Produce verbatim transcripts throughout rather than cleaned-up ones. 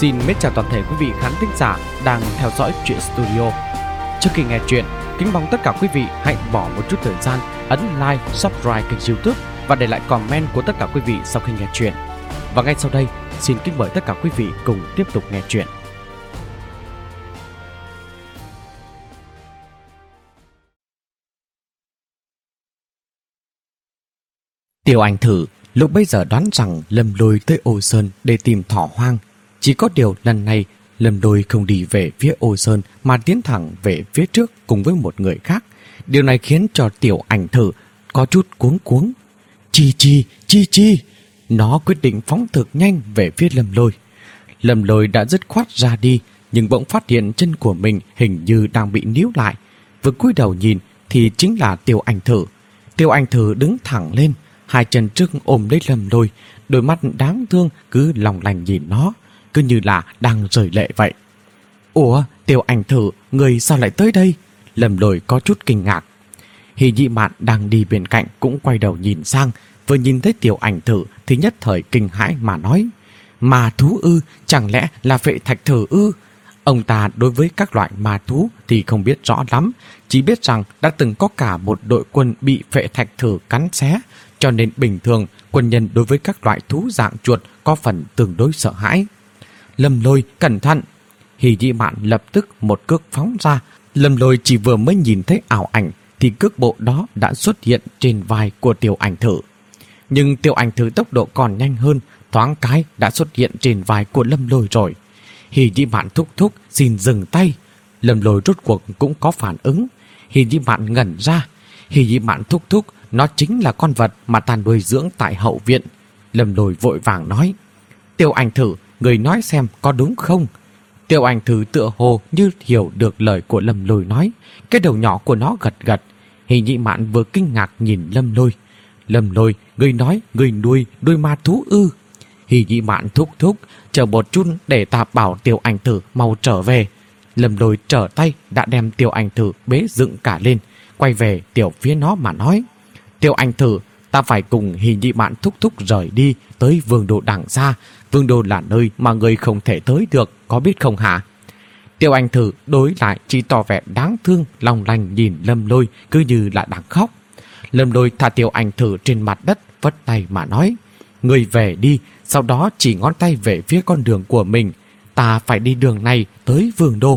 Xin mến chào toàn thể quý vị khán thính giả đang theo dõi Truyện Studio. Trước khi nghe chuyện, kính mong tất cả quý vị hãy bỏ một chút thời gian ấn like, subscribe kênh YouTube và để lại comment của tất cả quý vị sau khi nghe chuyện. Và ngay sau đây, xin kính mời tất cả quý vị cùng tiếp tục nghe chuyện. Tiểu Anh Thử lúc bấy giờ đoán rằng Lâm Lôi tới Ô Sơn để tìm thỏ hoang. Chỉ có điều lần này Lâm Lôi không đi về phía Ô Sơn mà tiến thẳng về phía trước cùng với một người khác. Điều này khiến cho Tiểu Anh Thử có chút cuống cuống. Chi chi, chi chi. Nó quyết định phóng thực nhanh về phía Lâm Lôi. Lâm Lôi đã dứt khoát ra đi, nhưng bỗng phát hiện chân của mình hình như đang bị níu lại. Vừa cúi đầu nhìn thì chính là Tiểu Anh Thử. Tiểu Anh Thử đứng thẳng lên, hai chân trước ôm lấy Lâm Lôi, đôi mắt đáng thương cứ lòng lành nhìn nó, cứ như là đang rơi lệ vậy. Ủa, Tiểu Anh Thử, người sao lại tới đây? Lâm Lôi có chút kinh ngạc. Hỷ Nhị Mạn đang đi bên cạnh cũng quay đầu nhìn sang, vừa nhìn thấy Tiểu Anh Thử thì nhất thời kinh hãi mà nói: Ma thú ư? Chẳng lẽ là Phệ Thạch Thử ư? Ông ta đối với các loại ma thú thì không biết rõ lắm, chỉ biết rằng đã từng có cả một đội quân bị Phệ Thạch Thử cắn xé, cho nên bình thường quân nhân đối với các loại thú dạng chuột có phần tương đối sợ hãi. Lâm Lôi, cẩn thận! Hỷ Nhị Mạn lập tức một cước phóng ra. Lâm Lôi chỉ vừa mới nhìn thấy ảo ảnh thì cước bộ đó đã xuất hiện trên vai của Tiểu Anh Thử. Nhưng Tiểu Anh Thử tốc độ còn nhanh hơn, thoáng cái đã xuất hiện trên vai của Lâm Lôi rồi. Hỷ Nhị Mạn thúc thúc xin dừng tay. Lâm Lôi rốt cuộc cũng có phản ứng. Hỷ Nhị Mạn ngẩn ra. Hỷ Nhị Mạn thúc thúc, nó chính là con vật mà ta nuôi dưỡng tại hậu viện. Lâm Lôi vội vàng nói: Tiểu Anh Thử, người nói xem có đúng không? Tiểu Anh Thử tựa hồ như hiểu được lời của Lâm Lôi nói, cái đầu nhỏ của nó gật gật. Hỷ Nhị Mạn vừa kinh ngạc nhìn Lâm Lôi. Lâm Lôi, người nói người nuôi đuôi ma thú ư? Hỷ Nhị Mạn thúc thúc, chờ một chút để ta bảo Tiểu Anh Thử mau trở về. Lâm Lôi trở tay đã đem Tiểu Anh Thử bế dựng cả lên, quay về tiểu phía nó mà nói: Tiểu Anh Thử, ta phải cùng Hỷ Nhị Mạn thúc thúc rời đi tới Vương Đô đằng xa. Vương Đô là nơi mà người không thể tới được, có biết không hả? Tiểu Anh Thử đối lại chỉ tỏ vẻ đáng thương, lòng lành nhìn Lâm Lôi cứ như là đang khóc. Lâm Lôi thả Tiểu Anh Thử trên mặt đất, vất tay mà nói: Người về đi. Sau đó chỉ ngón tay về phía con đường của mình. Ta phải đi đường này tới Vương Đô.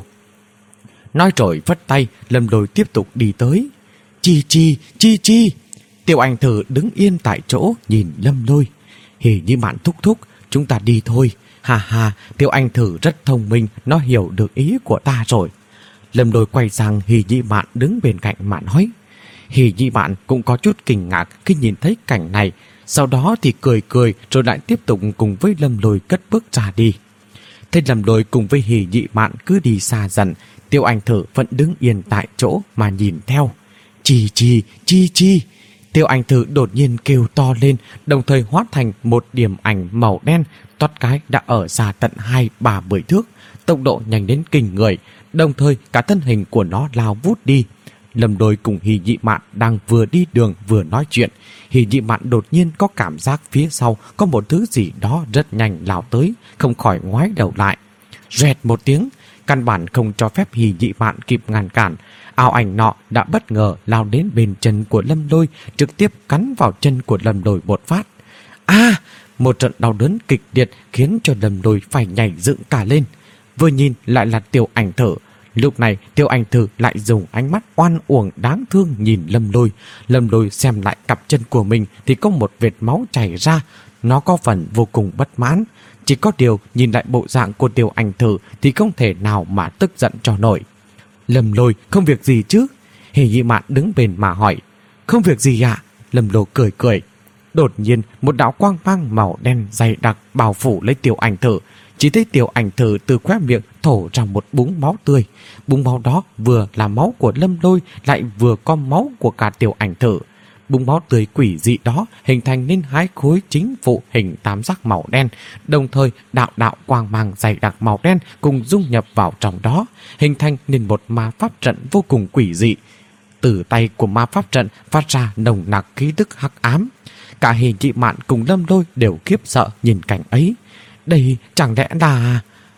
Nói rồi vất tay, Lâm Lôi tiếp tục đi tới. Chi chi, chi chi. Tiểu Anh Thử đứng yên tại chỗ nhìn Lâm Lôi. Hỷ Nhị Mạn thúc thúc, chúng ta đi thôi. Hà hà, Tiểu Anh Thử rất thông minh, nó hiểu được ý của ta rồi. Lâm Lôi quay sang Hỷ Nhị Mạn đứng bên cạnh mà nói. Hỷ Nhị Mạn cũng có chút kinh ngạc khi nhìn thấy cảnh này, sau đó thì cười cười rồi lại tiếp tục cùng với Lâm Lôi cất bước ra đi. Thế Lâm Lôi cùng với Hỷ Nhị Mạn cứ đi xa dần, Tiểu Anh Thử vẫn đứng yên tại chỗ mà nhìn theo. Chi chi, chi chi. Tiểu Anh Thử đột nhiên kêu to lên, đồng thời hóa thành một điểm ảnh màu đen, toát cái đã ở xa tận hai ba mươi thước, tốc độ nhanh đến kinh người, đồng thời cả thân hình của nó lao vút đi. Lâm Lôi cùng Hỷ Nhị Mạn đang vừa đi đường vừa nói chuyện. Hỷ Nhị Mạn đột nhiên có cảm giác phía sau có một thứ gì đó rất nhanh lao tới, không khỏi ngoái đầu lại. Rẹt một tiếng, căn bản không cho phép Hỷ Nhị Mạn kịp ngăn cản. Ảo ảnh nọ đã bất ngờ lao đến bên chân của Lâm Lôi, trực tiếp cắn vào chân của Lâm Lôi một phát. A! À, một trận đau đớn kịch liệt khiến cho Lâm Lôi phải nhảy dựng cả lên. Vừa nhìn lại là Tiểu Anh Thử. Lúc này Tiểu Anh Thử lại dùng ánh mắt oan uổng đáng thương nhìn Lâm Lôi. Lâm Lôi xem lại cặp chân của mình thì có một vệt máu chảy ra. Nó có phần vô cùng bất mãn. Chỉ có điều nhìn lại bộ dạng của Tiểu Anh Thử thì không thể nào mà tức giận cho nổi. Lâm Lôi, không việc gì chứ? Hỷ Nhị Mạn đứng bên mà hỏi. Không việc gì ạ? Lâm Lôi cười cười. Đột nhiên một đạo quang mang màu đen dày đặc bao phủ lấy Tiểu Anh Thử. Chỉ thấy Tiểu Anh Thử từ khóe miệng thổ ra một búng máu tươi. Búng máu đó vừa là máu của Lâm Lôi, lại vừa có máu của cả Tiểu Anh Thử. Búng máu tươi quỷ dị đó hình thành nên hai khối chính phụ hình tam giác màu đen, đồng thời đạo đạo quang mang dày đặc màu đen cùng dung nhập vào trong đó, hình thành nên một ma pháp trận vô cùng quỷ dị. Từ tay của ma pháp trận phát ra nồng nặc khí tức hắc ám. Cả Hỷ Nhị Mạn cùng Lâm Lôi đều khiếp sợ nhìn cảnh ấy. Đây chẳng lẽ là...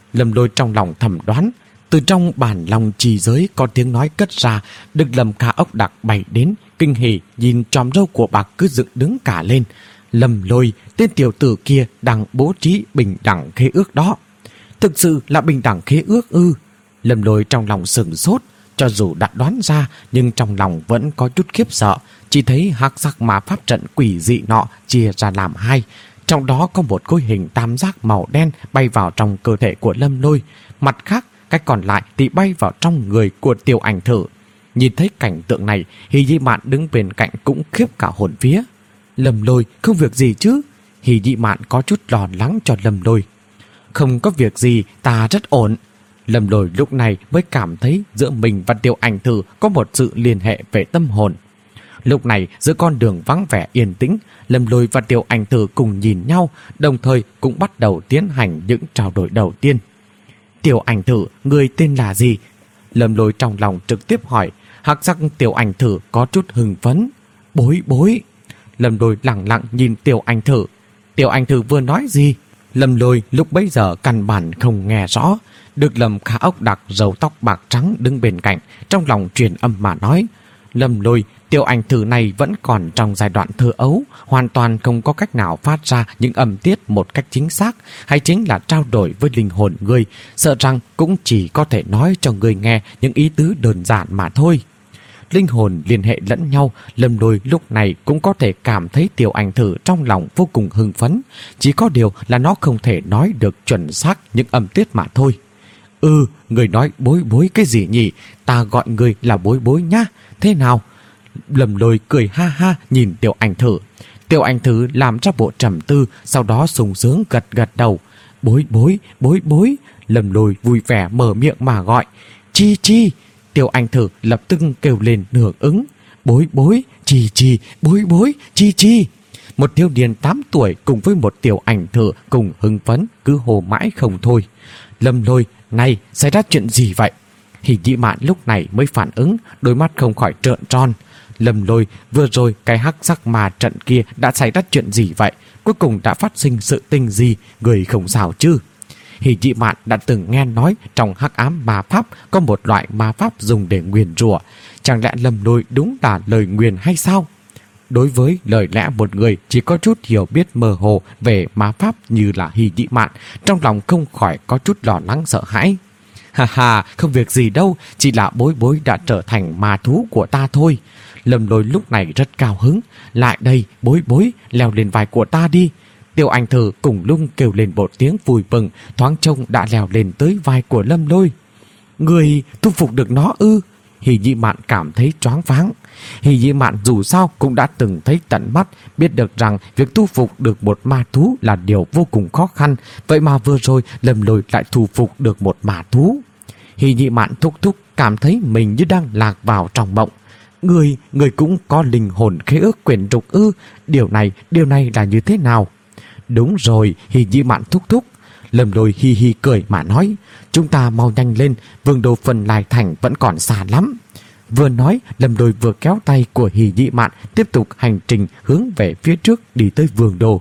Lâm Lôi trong lòng thầm đoán. Từ trong bản lòng trì giới có tiếng nói cất ra. Được Lâm Ca Ốc Đặc bay đến, kinh hỉ nhìn chòm râu của bạc cứ dựng đứng cả lên. Lâm Lôi, tên tiểu tử kia đang bố trí bình đẳng khế ước đó. Thực sự là bình đẳng khế ước ư? Lâm Lôi trong lòng sửng sốt. Cho dù đã đoán ra, nhưng trong lòng vẫn có chút khiếp sợ. Chỉ thấy hắc sắc ma pháp trận quỷ dị nọ chia ra làm hai. Trong đó có một khối hình tam giác màu đen bay vào trong cơ thể của Lâm Lôi. Mặt khác, cái còn lại thì bay vào trong người của Tiểu Ảnh Thử. Nhìn thấy cảnh tượng này, Hỉ Dị Mạn đứng bên cạnh cũng khiếp cả hồn vía. Lâm Lôi, không việc gì chứ? Hỉ Dị Mạn có chút lo lắng cho Lâm Lôi. Không có việc gì, ta rất ổn. Lâm Lôi lúc này mới cảm thấy giữa mình và Tiểu Ảnh Thử có một sự liên hệ về tâm hồn. Lúc này giữa con đường vắng vẻ yên tĩnh, Lâm Lôi và Tiểu Ảnh Thử cùng nhìn nhau, đồng thời cũng bắt đầu tiến hành những trao đổi đầu tiên. Tiểu Ảnh Thử, người tên là gì? Lâm Lôi trong lòng trực tiếp hỏi. Hắc sắc Tiểu Ảnh Thử có chút hưng phấn. Bối bối. Lâm Lôi lặng lặng nhìn Tiểu Ảnh Thử. Tiểu Ảnh Thử vừa nói gì? Lâm Lôi lúc bấy giờ căn bản không nghe rõ. Được Lâm Ca Ốc Đặc râu tóc bạc trắng đứng bên cạnh, trong lòng truyền âm mà nói. Lâm Lôi, Tiểu Ảnh Thử này vẫn còn trong giai đoạn thơ ấu, hoàn toàn không có cách nào phát ra những âm tiết một cách chính xác, hay chính là trao đổi với linh hồn ngươi, sợ rằng cũng chỉ có thể nói cho ngươi nghe những ý tứ đơn giản mà thôi. Linh hồn liên hệ lẫn nhau, Lâm Lôi lúc này cũng có thể cảm thấy Tiểu Ảnh Thử trong lòng vô cùng hưng phấn, chỉ có điều là nó không thể nói được chuẩn xác những âm tiết mà thôi. Ừ, người nói bối bối cái gì nhỉ? Ta gọi người là bối bối nhá. Thế nào? Lâm Lôi cười ha ha nhìn Tiểu Ảnh Thử. Tiểu Ảnh Thử làm ra bộ trầm tư, sau đó sung sướng gật gật đầu. Bối bối, bối bối. Lâm Lôi vui vẻ mở miệng mà gọi. Chi chi. Tiểu Ảnh Thử lập tức kêu lên hưởng ứng. Bối bối, chi chi, bối bối, chi chi. Một thiếu niên tám tuổi cùng với một Tiểu Ảnh Thử cùng hưng phấn cứ hồ mãi không thôi. Lâm Lôi, này, xảy ra chuyện gì vậy? Hỉ Dị Mạn lúc này mới phản ứng, đôi mắt không khỏi trợn tròn. Lâm Lôi, vừa rồi cái hắc sắc mà trận kia đã xảy ra chuyện gì vậy? Cuối cùng đã phát sinh sự tình gì? Người không sao chứ? Hỉ Dị Mạn đã từng nghe nói trong hắc ám ma pháp có một loại ma pháp dùng để nguyền rủa. Chẳng lẽ Lâm Lôi đúng là lời nguyền hay sao? Đối với lời lẽ một người chỉ có chút hiểu biết mơ hồ về ma pháp như là Hỉ Dị Mạn, trong lòng không khỏi có chút lo lắng sợ hãi. Ha ha, không việc gì đâu, chỉ là bối bối đã trở thành ma thú của ta thôi. Lâm Lôi lúc này rất cao hứng. Lại đây, bối bối, leo lên vai của ta đi. Tiểu Ảnh Thử cùng lung kêu lên một tiếng vui mừng, thoáng trông đã leo lên tới vai của Lâm Lôi. Người thu phục được nó ư? Hỉ Dị Mạn cảm thấy choáng váng. Hỉ Dị Mạn dù sao cũng đã từng thấy tận mắt, biết được rằng việc thu phục được một ma thú là điều vô cùng khó khăn. Vậy mà vừa rồi Lâm Lôi lại thu phục được một ma thú. Hỉ Dị Mạn thúc thúc cảm thấy mình như đang lạc vào trong mộng. Người, người cũng có linh hồn khế ước quyển trục ư? Điều này, điều này là như thế nào? Đúng rồi, Hỉ Dị Mạn thúc thúc. Lâm Lôi hi hi cười mà nói. Chúng ta mau nhanh lên, vương đô Phân Lai Thành vẫn còn xa lắm. Vừa nói, Lâm Lôi vừa kéo tay của Hỉ Dị Mạn tiếp tục hành trình hướng về phía trước đi tới vương đô.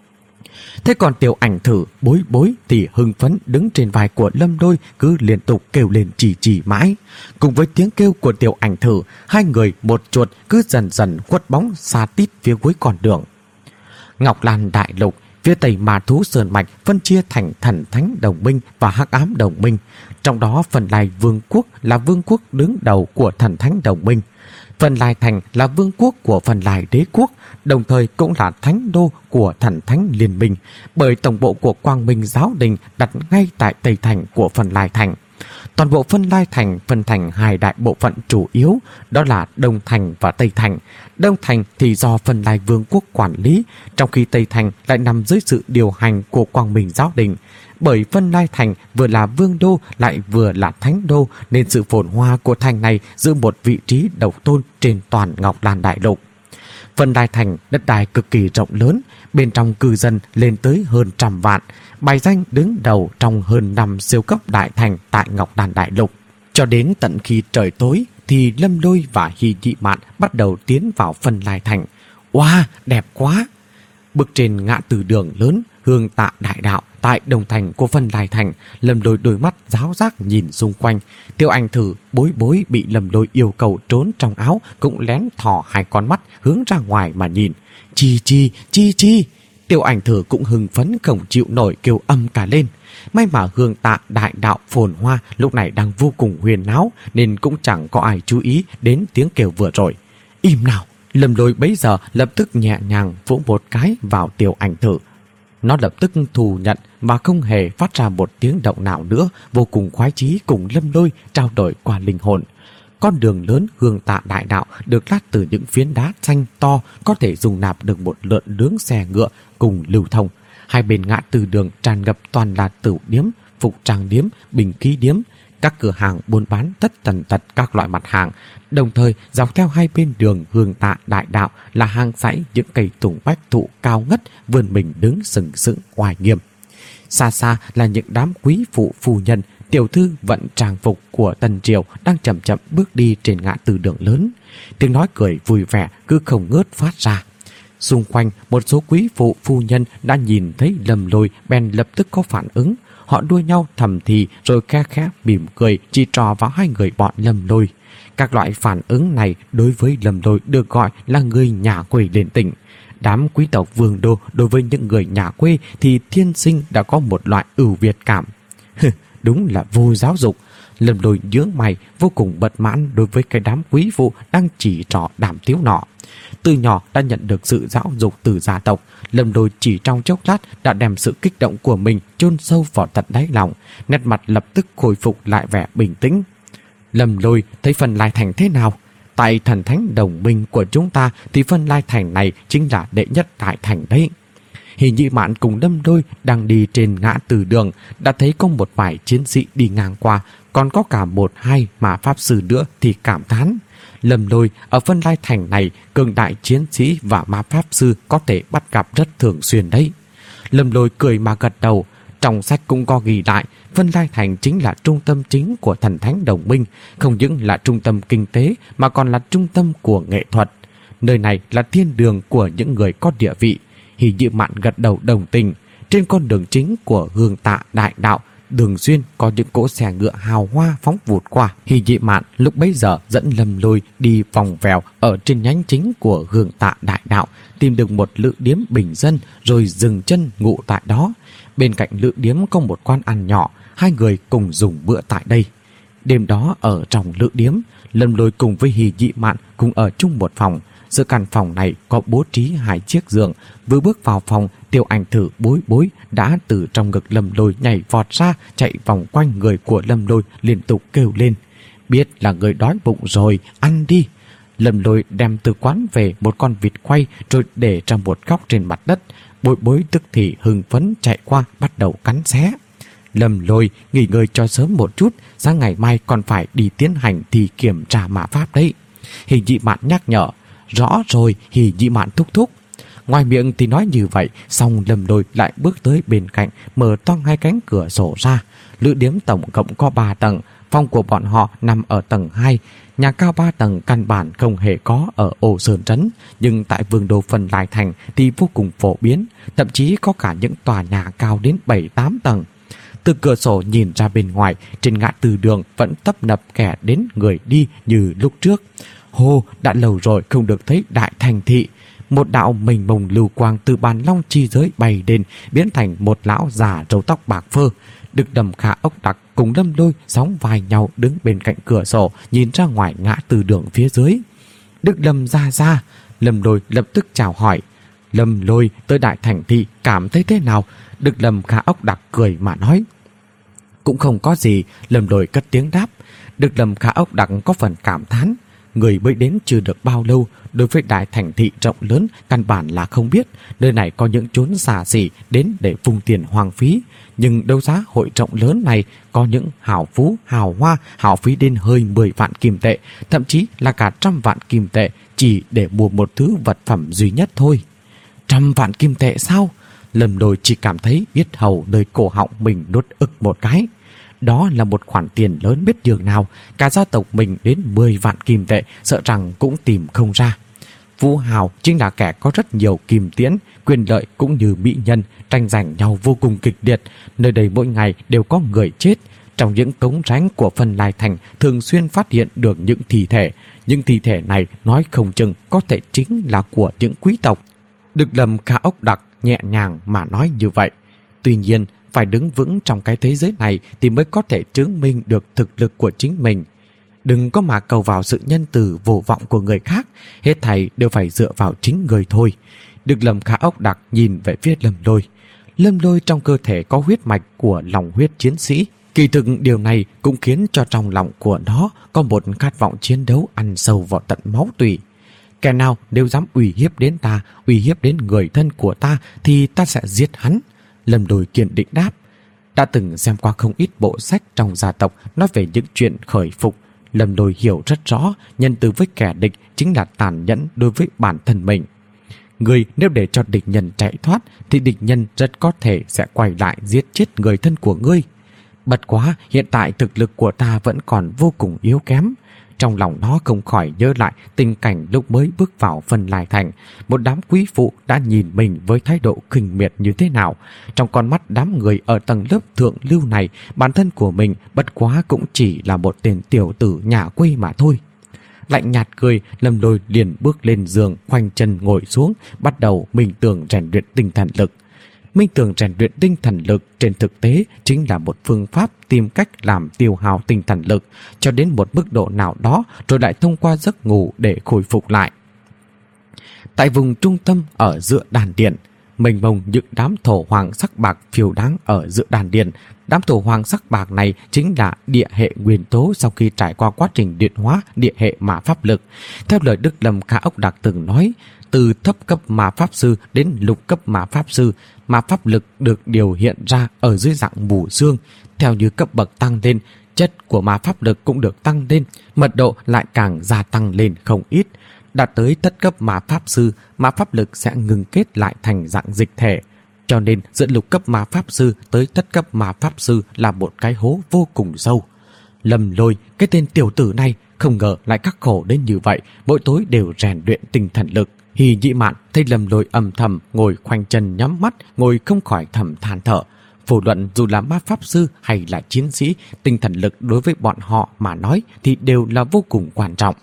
Thế còn Tiểu Ảnh Thử bối bối thì hưng phấn đứng trên vai của Lâm Lôi, cứ liên tục kêu lên chỉ chỉ mãi. Cùng với tiếng kêu của Tiểu Ảnh Thử, hai người một chuột cứ dần dần khuất bóng xa tít phía cuối con đường. Ngọc Lan Đại Lục, phía tây ma thú sơn mạch phân chia thành Thần Thánh Đồng Minh và Hắc Ám Đồng Minh. Trong đó Phân Lai Vương quốc là vương quốc đứng đầu của Thần Thánh Đồng Minh. Phân Lai Thành là vương quốc của Phân Lai Đế quốc, đồng thời cũng là thánh đô của Thần Thánh Liên Minh, bởi tổng bộ của Quang Minh Giáo Đình đặt ngay tại Tây Thành của Phân Lai Thành. Toàn bộ Phân Lai Thành phân thành hai đại bộ phận chủ yếu, đó là Đông Thành và Tây Thành. Đông Thành thì do Phân Lai Vương quốc quản lý, trong khi Tây Thành lại nằm dưới sự điều hành của Quang Minh Giáo Đình. Bởi Phân Lai Thành vừa là vương đô lại vừa là thánh đô, nên sự phồn hoa của thành này giữ một vị trí độc tôn trên toàn Ngọc Lan Đại Lục. Phân Lai Thành đất đai cực kỳ rộng lớn, bên trong cư dân lên tới hơn trăm vạn, bài danh đứng đầu trong hơn năm siêu cấp đại thành tại Ngọc Lan Đại Lục. Cho đến tận khi trời tối thì Lâm Lôi và Hỉ Dị Mạn bắt đầu tiến vào Phân Lai Thành. Wow, đẹp quá! Bước trên ngã tư đường lớn, Hương Tạ đại đạo tại Đồng Thành của Vân Lai Thành. Lâm Lôi đôi mắt giáo giác nhìn xung quanh. Tiêu Anh Thử bối bối bị Lâm Lôi yêu cầu trốn trong áo cũng lén thò hai con mắt hướng ra ngoài mà nhìn. Chi chi, chi chi. Tiêu Anh Thử cũng hưng phấn không chịu nổi kêu âm cả lên. May mà Hương Tạ đại đạo phồn hoa lúc này đang vô cùng huyền náo nên cũng chẳng có ai chú ý đến tiếng kêu vừa rồi. Im nào! Lâm Lôi bấy giờ lập tức nhẹ nhàng vỗ một cái vào Tiêu Anh Thử. Nó lập tức thù nhận mà không hề phát ra một tiếng động nào nữa, vô cùng khoái chí cùng Lâm Lôi trao đổi qua linh hồn. Con đường lớn Hương Tạ đại đạo được lát từ những phiến đá xanh to, có thể dùng nạp được một lượn lướng xe ngựa cùng lưu thông. Hai bên ngã tư đường tràn ngập toàn là tửu điếm, phục trang điếm, bình khí điếm, các cửa hàng buôn bán tất tần tật các loại mặt hàng. Đồng thời dọc theo hai bên đường Hương Tạ đại đạo là hàng dãy những cây tùng bách thụ cao ngất vươn mình đứng sừng sững oai nghiêm. Xa xa là những đám quý phụ phu nhân, tiểu thư vận trang phục của Tần Triều đang chậm chậm bước đi trên ngã tư đường lớn. Tiếng nói cười vui vẻ cứ không ngớt phát ra. Xung quanh một số quý phụ phu nhân đã nhìn thấy Lâm Lôi bèn lập tức có phản ứng. Họ đua nhau thầm thì rồi khe khẽ mỉm cười chỉ trò vào hai người bọn Lâm Lôi. Các loại phản ứng này đối với Lâm Lôi được gọi là người nhà quê lên tỉnh. Đám quý tộc vương đô đối với những người nhà quê thì thiên sinh đã có một loại ưu việt cảm. Đúng là vô giáo dục. Lâm Lôi nhướng mày vô cùng bất mãn đối với cái đám quý phụ đang chỉ trỏ đảm tiếu nọ. Từ nhỏ đã nhận được sự giáo dục từ gia tộc, Lâm Lôi chỉ trong chốc lát đã đem sự kích động của mình chôn sâu vào tận đáy lòng, nét mặt lập tức khôi phục lại vẻ bình tĩnh. Lâm Lôi thấy Vân Lai Thành thế nào? Tại thần thánh đồng minh của chúng ta thì Vân Lai Thành này chính là đệ nhất đại thành đấy. Hỉ Nhị Mạn cùng Lâm Lôi đang đi trên ngã tư đường, đã thấy có một vài chiến sĩ đi ngang qua, còn có cả một hai mà pháp sư nữa thì cảm thán. Lâm Lôi ở Vân Lai Thành này, cường đại chiến sĩ và ma pháp sư có thể bắt gặp rất thường xuyên đấy. Lâm Lôi cười mà gật đầu. Trong sách cũng có ghi lại, Vân Lai Thành chính là trung tâm chính của thần thánh đồng minh, không những là trung tâm kinh tế mà còn là trung tâm của nghệ thuật. Nơi này là thiên đường của những người có địa vị. Hỉ Nhị Mạn gật đầu đồng tình. Trên con đường chính của Hương Tạ đại đạo thường xuyên có những cỗ xe ngựa hào hoa phóng vụt qua. Hỉ Nhị Mạn lúc bấy giờ dẫn Lâm Lôi đi vòng vèo ở trên nhánh chính của Hương Tạ đại đạo, tìm được một lữ điếm bình dân rồi dừng chân ngụ tại đó. Bên cạnh lữ điếm có một quán ăn nhỏ, hai người cùng dùng bữa tại đây. Đêm đó ở trong lữ điếm, Lâm Lôi cùng với Hỉ Nhị Mạn cùng ở chung một phòng. Giữa căn phòng này có bố trí hai chiếc giường. Vừa bước vào phòng, Tiêu Anh Thử bối bối đã từ trong ngực Lâm Lôi nhảy vọt ra, chạy vòng quanh người của Lâm Lôi liên tục kêu lên. Biết là người đói bụng rồi, ăn đi. Lâm Lôi đem từ quán về một con vịt quay rồi để trong một góc trên mặt đất. Bối bối tức thì hưng phấn chạy qua bắt đầu cắn xé. Lâm Lôi nghỉ ngơi cho sớm một chút, sáng ngày mai còn phải đi tiến hành thì kiểm tra mã pháp đấy. Hỉ Nhị Mạn nhắc nhở. Rõ rồi, Hỉ Nhị Mạn thúc thúc. Ngoài miệng thì nói như vậy, xong Lâm Lôi lại bước tới bên cạnh, mở toang hai cánh cửa sổ ra. Lữ điếm tổng cộng có ba tầng, phòng của bọn họ nằm ở tầng hai. Nhà cao ba tầng căn bản không hề có ở Ô Sơn Trấn, nhưng tại vương đô Vân Lai Thành thì vô cùng phổ biến, thậm chí có cả những tòa nhà cao đến bảy tám tầng. Từ cửa sổ nhìn ra bên ngoài, trên ngã tư đường vẫn tấp nập kẻ đến người đi như lúc trước. Hồ, đã lâu rồi không được thấy đại thành thị. Một đạo mênh mông lưu quang từ bàn long chi giới bay đến, biến thành một lão già râu tóc bạc phơ. Đức Đầm Khả ốc đặc cùng Lâm Lôi sóng vai nhau đứng bên cạnh cửa sổ, nhìn ra ngoài ngã tư đường phía dưới. Đức Lâm ra ra, Lâm Lôi lập tức chào hỏi. Lâm Lôi tới đại thành thị cảm thấy thế nào? Đức Lâm Khả ốc đặc cười mà nói. Cũng không có gì, Lâm Lôi cất tiếng đáp. Đức Lâm Khả ốc đặc có phần cảm thán. Người mới đến chưa được bao lâu, đối với đại thành thị rộng lớn căn bản là không biết. Nơi này có những chốn xa xỉ đến để vung tiền hoang phí. Nhưng đấu giá hội rộng lớn này có những hào phú, hào hoa, hào phí đến hơi mười vạn kim tệ, thậm chí là cả trăm vạn kim tệ chỉ để mua một thứ vật phẩm duy nhất thôi. Trăm vạn kim tệ sao? Lâm Lôi chỉ cảm thấy yết hầu nơi cổ họng mình nuốt ức một cái. Đó là một khoản tiền lớn biết nhường nào, cả gia tộc mình đến mười vạn kim tệ sợ rằng cũng tìm không ra. Phú hào chính là kẻ có rất nhiều kim tiễn, quyền lợi cũng như mỹ nhân, tranh giành nhau vô cùng kịch liệt. Nơi đây mỗi ngày đều có người chết. Trong những cống rãnh của Vân Lai Thành thường xuyên phát hiện được những thi thể. Những thi thể này nói không chừng có thể chính là của những quý tộc. Được Lâm Khả Ốc Đặc nhẹ nhàng mà nói như vậy. Tuy nhiên, phải đứng vững trong cái thế giới này thì mới có thể chứng minh được thực lực của chính mình. Đừng có mà cầu vào sự nhân từ vô vọng của người khác, hết thảy đều phải dựa vào chính người thôi. Được Lâm Khả Ốc Đặc nhìn về phía Lâm Lôi. Lâm Lôi trong cơ thể có huyết mạch của lòng huyết chiến sĩ. Kỳ thực điều này cũng khiến cho trong lòng của nó có một khát vọng chiến đấu ăn sâu vào tận máu tủy. Kẻ nào nếu dám uy hiếp đến ta, uy hiếp đến người thân của ta thì ta sẽ giết hắn. Lâm Lôi kiên định đáp. Đã từng xem qua không ít bộ sách trong gia tộc nói về những chuyện khởi phục. Lâm Lôi hiểu rất rõ nhân từ với kẻ địch chính là tàn nhẫn đối với bản thân mình. Người nếu để cho địch nhân chạy thoát thì địch nhân rất có thể sẽ quay lại giết chết người thân của ngươi. Bất quá hiện tại thực lực của ta vẫn còn vô cùng yếu kém. Trong lòng nó không khỏi nhớ lại tình cảnh lúc mới bước vào Vân Lai Thành. Một đám quý phụ đã nhìn mình với thái độ khinh miệt như thế nào. Trong con mắt đám người ở tầng lớp thượng lưu này, bản thân của mình bất quá cũng chỉ là một tên tiểu tử nhà quê mà thôi. Lạnh nhạt cười, Lâm Lôi liền bước lên giường, khoanh chân ngồi xuống, bắt đầu minh tưởng rèn luyện tinh thần lực. Minh tưởng rèn luyện tinh thần lực trên thực tế chính là một phương pháp tìm cách làm tiêu hao tinh thần lực cho đến một mức độ nào đó rồi lại thông qua giấc ngủ để khôi phục lại. Tại vùng trung tâm ở giữa đàn điện, mênh mông những đám thổ hoàng sắc bạc phiêu đáng ở giữa đàn điện. Đám thổ hoàng sắc bạc này chính là địa hệ nguyên tố sau khi trải qua quá trình điện hóa địa hệ mà pháp lực. Theo lời Đức Lâm Khả Ốc Đặc từng nói, từ thấp cấp ma pháp sư đến lục cấp ma pháp sư, ma pháp lực được điều hiện ra ở dưới dạng mù xương. Theo như cấp bậc tăng lên, chất của ma pháp lực cũng được tăng lên, mật độ lại càng gia tăng lên không ít. Đạt tới thất cấp ma pháp sư, ma pháp lực sẽ ngừng kết lại thành dạng dịch thể. Cho nên giữa lục cấp ma pháp sư tới thất cấp ma pháp sư là một cái hố vô cùng sâu. Lâm Lôi, cái tên tiểu tử này không ngờ lại khắc khổ đến như vậy, mỗi tối đều rèn luyện tinh thần lực. Hì Nhị Mạn thấy Lâm Lôi âm thầm ngồi khoanh chân nhắm mắt, ngồi không khỏi thầm than thở. Vô luận dù là ma pháp sư hay là chiến sĩ, tinh thần lực đối với bọn họ mà nói thì đều là vô cùng quan trọng.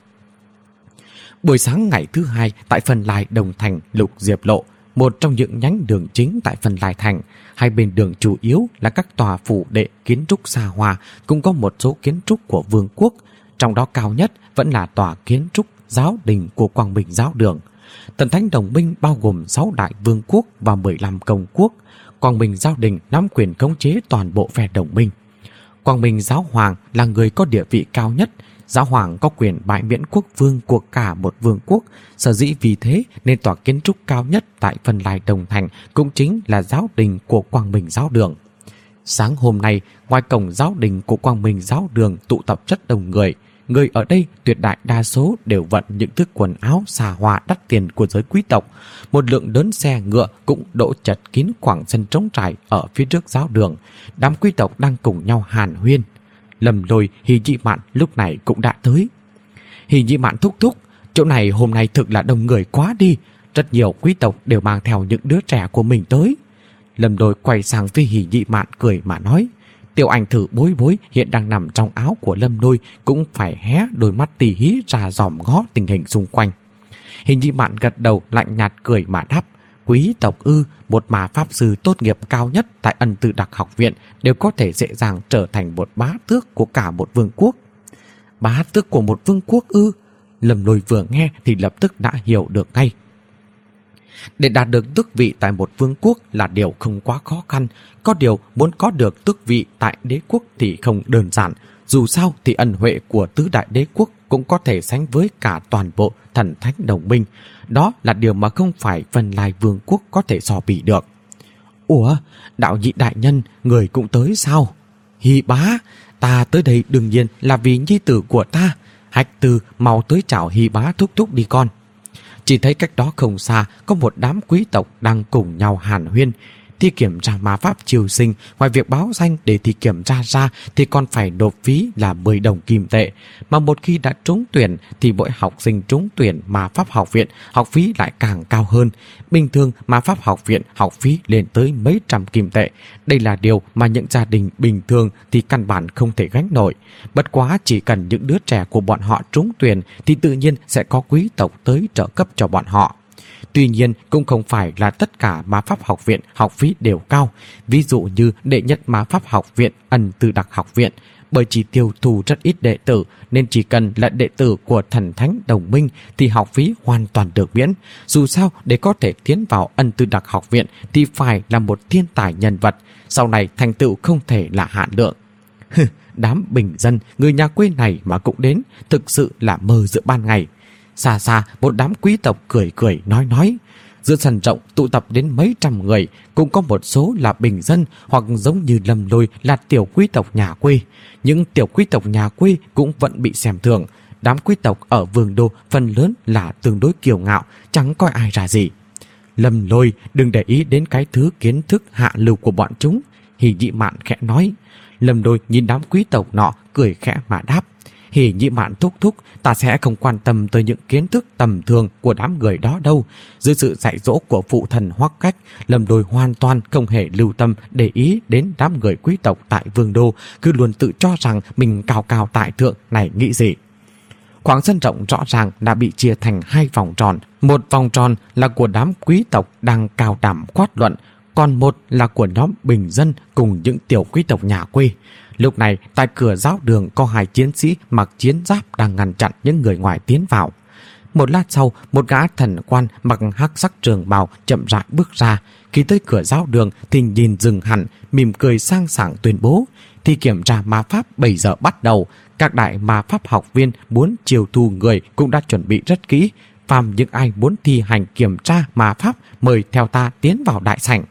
Buổi sáng ngày thứ hai tại Vân Lai Đồng Thành Lục Diệp Lộ, một trong những nhánh đường chính tại Vân Lai Thành, hai bên đường chủ yếu là các tòa phủ đệ kiến trúc xa hoa, cũng có một số kiến trúc của vương quốc, trong đó cao nhất vẫn là tòa kiến trúc giáo đình của Quang Minh Giáo Đường. Thần Thánh Đồng Minh bao gồm sáu đại vương quốc và mười lăm công quốc. Quang Minh Giáo Đình nắm quyền khống chế toàn bộ phe đồng minh. Quang Minh Giáo Hoàng là người có địa vị cao nhất. Giáo Hoàng có quyền bãi miễn quốc vương của cả một vương quốc. Sở dĩ vì thế nên tòa kiến trúc cao nhất tại Vân Lai Đồng Thành cũng chính là giáo đình của Quang Minh Giáo Đường. Sáng hôm nay, ngoài cổng giáo đình của Quang Minh Giáo Đường tụ tập rất đông người. Người ở đây tuyệt đại đa số đều vận những thứ quần áo xa hoa đắt tiền của giới quý tộc. Một lượng lớn xe ngựa cũng đỗ chật kín khoảng sân trống trải ở phía trước giáo đường. Đám quý tộc đang cùng nhau hàn huyên. Lâm Lôi, Hì Nhị Mạn lúc này cũng đã tới. Hì Nhị Mạn thúc thúc, chỗ này hôm nay thực là đông người quá đi. Rất nhiều quý tộc đều mang theo những đứa trẻ của mình tới. Lâm Lôi quay sang phía Hì Nhị Mạn cười mà nói. Tiểu Ảnh Thử Bối Bối hiện đang nằm trong áo của Lâm Lôi, cũng phải hé đôi mắt tỉ hí ra dòm ngó tình hình xung quanh. Hì Nhị Mạn gật đầu lạnh nhạt cười mà đáp. Quý tộc ư? Một ma pháp sư tốt nghiệp cao nhất tại Ân Tư Đặc học viện đều có thể dễ dàng trở thành một bá tước của cả một vương quốc. Bá tước của một vương quốc ư? Lâm Lôi vừa nghe thì lập tức đã hiểu được ngay. Để đạt được tước vị tại một vương quốc là điều không quá khó khăn. Có điều muốn có được tước vị tại đế quốc thì không đơn giản. Dù sao thì ân huệ của tứ đại đế quốc cũng có thể sánh với cả toàn bộ Thần Thánh Đồng Minh. Đó là điều mà không phải Vân Lai Vương quốc có thể so bì được. Ủa, đạo nhị đại nhân, người cũng tới sao? Hi bá, ta tới đây đương nhiên là vì nhi tử của ta. Hạch Tư, mau tới chào Hi bá thúc thúc đi con. Chỉ thấy cách đó không xa có một đám quý tộc đang cùng nhau hàn huyên. thi kiểm tra ma pháp triều sinh, ngoài việc báo danh để thi kiểm tra ra thì còn phải nộp phí là mười đồng kim tệ. Mà một khi đã trúng tuyển thì mỗi học sinh trúng tuyển ma pháp học viện học phí lại càng cao hơn. Bình thường ma pháp học viện học phí lên tới mấy trăm kim tệ. Đây là điều mà những gia đình bình thường thì căn bản không thể gánh nổi. Bất quá chỉ cần những đứa trẻ của bọn họ trúng tuyển thì tự nhiên sẽ có quý tộc tới trợ cấp cho bọn họ. Tuy nhiên cũng không phải là tất cả ma pháp học viện học phí đều cao. Ví dụ như đệ nhất ma pháp học viện Ân Tư Đặc học viện, bởi chỉ tiêu thù rất ít đệ tử nên chỉ cần là đệ tử của thần thánh đồng minh thì học phí hoàn toàn được miễn. Dù sao để có thể tiến vào Ân Tư Đặc học viện thì phải là một thiên tài nhân vật, sau này thành tựu không thể là hạn lượng. Đám bình dân người nhà quê này mà cũng đến, thực sự là mơ giữa ban ngày. Xa xa một đám quý tộc cười cười nói nói. Giữa sân rộng tụ tập đến mấy trăm người, cũng có một số là bình dân hoặc giống như Lâm Lôi là tiểu quý tộc nhà quê. Những tiểu quý tộc nhà quê cũng vẫn bị xem thường. Đám quý tộc ở Vương Đô phần lớn là tương đối kiêu ngạo, chẳng coi ai ra gì. Lâm Lôi đừng để ý đến cái thứ kiến thức hạ lưu của bọn chúng, Hỉ Nhị Mạn khẽ nói. Lâm Lôi nhìn đám quý tộc nọ cười khẽ mà đáp. Hỉ Nhị Mạn thúc thúc, ta sẽ không quan tâm tới những kiến thức tầm thường của đám người đó đâu. Dưới sự dạy dỗ của phụ thần Hoắc Cách, Lâm Lôi hoàn toàn không hề lưu tâm để ý đến đám người quý tộc tại Vương Đô, cứ luôn tự cho rằng mình cao cao tại thượng này nghĩ gì. Khoảng sân rộng rõ ràng đã bị chia thành hai vòng tròn. Một vòng tròn là của đám quý tộc đang cao đảm quát luận, còn một là của nhóm bình dân cùng những tiểu quý tộc nhà quê. Lúc này tại cửa giáo đường có hai chiến sĩ mặc chiến giáp đang ngăn chặn những người ngoài tiến vào. Một lát sau, một gã thần quan mặc hắc sắc trường bào chậm rãi bước ra. Khi tới cửa giáo đường thì nhìn dừng hẳn, mỉm cười sang sảng tuyên bố: thi kiểm tra ma pháp bảy giờ bắt đầu. Các đại ma pháp học viên muốn chiêu thu người cũng đã chuẩn bị rất kỹ. Phàm những ai muốn thi hành kiểm tra ma pháp mời theo ta tiến vào đại sảnh.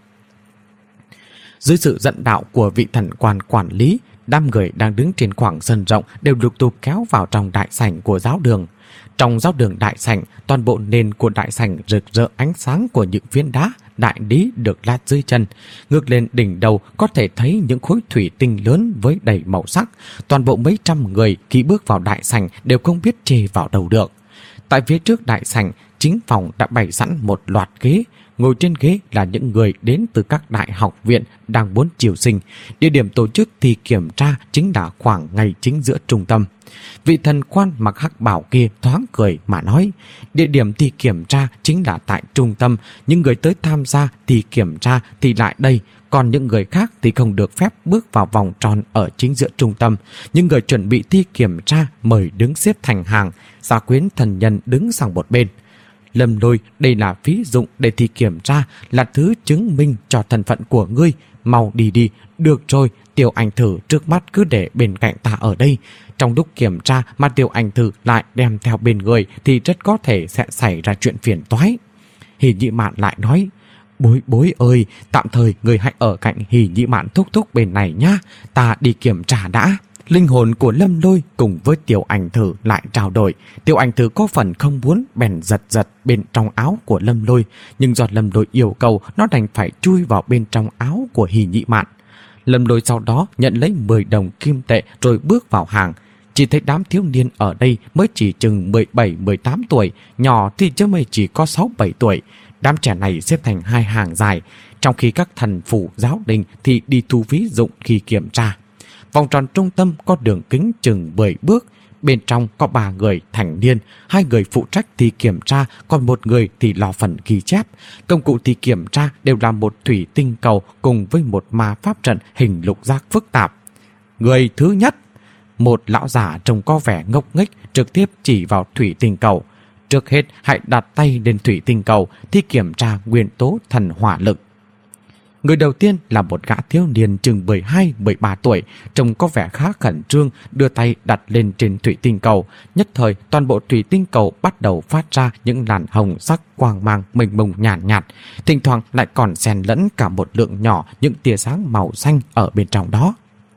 Dưới sự dẫn đạo của vị thần quan quản lý, đám người đang đứng trên khoảng sân rộng đều lục tục kéo vào trong đại sảnh của giáo đường. Trong giáo đường đại sảnh, toàn bộ nền của đại sảnh rực rỡ ánh sáng của những viên đá đại lý được lát dưới chân. Ngược lên đỉnh đầu có thể thấy những khối thủy tinh lớn với đầy màu sắc. Toàn bộ mấy trăm người khi bước vào đại sảnh đều không biết chê vào đâu được. Tại phía trước đại sảnh, chính phòng đã bày sẵn một loạt ghế. Ngồi trên ghế là những người đến từ các đại học viện đang muốn chiêu sinh. Địa điểm tổ chức thi kiểm tra chính là khoảng ngay chính giữa trung tâm. Vị thần quan mặc hắc bào kia thoáng cười mà nói: địa điểm thi kiểm tra chính là tại trung tâm. Những người tới tham gia thi kiểm tra thì lại đây, còn những người khác thì không được phép bước vào vòng tròn ở chính giữa trung tâm. Những người chuẩn bị thi kiểm tra mời đứng xếp thành hàng. Gia quyến thần nhân đứng sang một bên. Lâm Lôi, đây là phí dụng để thi kiểm tra, là thứ chứng minh cho thân phận của ngươi. Mau đi đi. Được rồi, Tiểu Anh Thử trước mắt cứ để bên cạnh ta ở đây. Trong lúc kiểm tra mà Tiểu Anh Thử lại đem theo bên người thì rất có thể sẽ xảy ra chuyện phiền toái. Hỉ Nhị Mạn lại nói: Bối bối ơi, tạm thời người hãy ở cạnh Hỉ Nhị Mạn thúc thúc bên này nhá, ta đi kiểm tra đã. Linh hồn của Lâm Lôi cùng với Tiểu Ảnh Thử lại trao đổi. Tiểu Ảnh Thử có phần không muốn bèn giật giật bên trong áo của Lâm Lôi, nhưng do Lâm Lôi yêu cầu, nó đành phải chui vào bên trong áo của Hỉ Nhị Mạn. Lâm Lôi sau đó nhận lấy mười đồng kim tệ rồi bước vào hàng. Chỉ thấy đám thiếu niên ở đây mới chỉ chừng mười bảy mười tám tuổi, nhỏ thì chứ mới chỉ có sáu bảy tuổi. Đám trẻ này xếp thành hai hàng dài, trong khi các thần phủ giáo đình thì đi thu phí dụng khi kiểm tra. Vòng tròn trung tâm có đường kính chừng mười bước. Bên trong có ba người thành niên, hai người phụ trách thi kiểm tra, còn một người thì lo phần ghi chép. Công cụ thi kiểm tra đều là một thủy tinh cầu cùng với một ma pháp trận hình lục giác phức tạp. Người thứ nhất, một lão già trông có vẻ ngốc nghếch trực tiếp chỉ vào thủy tinh cầu. Trước hết hãy đặt tay lên thủy tinh cầu, thi kiểm tra nguyên tố thần hỏa lực. Người đầu tiên là một gã thiếu niên chừng mười hai mười ba tuổi, trông có vẻ khá khẩn trương, đưa tay đặt lên trên thủy tinh cầu. Nhất thời toàn bộ thủy tinh cầu bắt đầu phát ra những làn hồng sắc quang mang mênh mông nhàn nhạt, nhạt, thỉnh thoảng lại còn xen lẫn cả một lượng nhỏ những tia sáng màu xanh ở bên trong đó.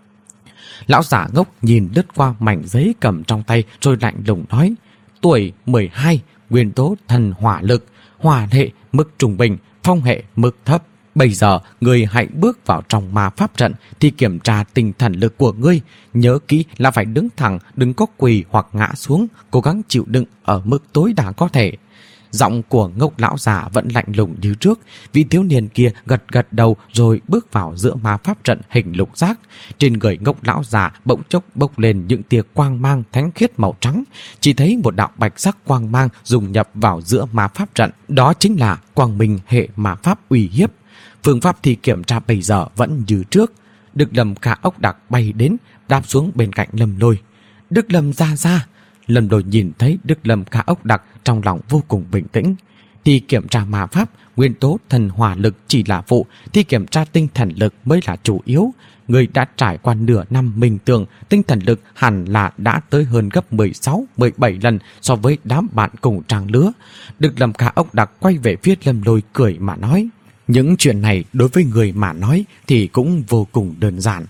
Lão giả ngốc nhìn lướt qua mảnh giấy cầm trong tay rồi lạnh lùng nói: Tuổi mười hai, nguyên tố thần hỏa lực, hỏa hệ mức trung bình, phong hệ mức thấp. Bây giờ ngươi hãy bước vào trong ma pháp trận thì kiểm tra tinh thần lực của ngươi. Nhớ kỹ là phải đứng thẳng, đừng có quỳ hoặc ngã xuống, cố gắng chịu đựng ở mức tối đa có thể. Giọng của Ngốc lão già vẫn lạnh lùng như trước. Vị thiếu niên kia gật gật đầu rồi bước vào giữa ma pháp trận hình lục giác. Trên người Ngốc lão già bỗng chốc bốc lên những tia quang mang thánh khiết màu trắng. Chỉ thấy một đạo bạch sắc quang mang dùng nhập vào giữa ma pháp trận. Đó chính là quang minh hệ ma pháp uy hiếp. Phương pháp thì kiểm tra bây giờ vẫn như trước. Đức Lâm Khả Ốc Đặc bay đến, đáp xuống bên cạnh Lâm Lôi. Đức Lâm ra ra. Lâm Lôi nhìn thấy Đức Lâm Khả Ốc Đặc trong lòng vô cùng bình tĩnh. Thì kiểm tra ma pháp, nguyên tố thần hỏa lực chỉ là phụ, thì kiểm tra tinh thần lực mới là chủ yếu. Người đã trải qua nửa năm minh tưởng, tinh thần lực hẳn là đã tới hơn gấp mười sáu, mười bảy lần so với đám bạn cùng trang lứa. Đức Lâm Khả Ốc Đặc quay về phía Lâm Lôi cười mà nói. Những chuyện này đối với người mà nói thì cũng vô cùng đơn giản.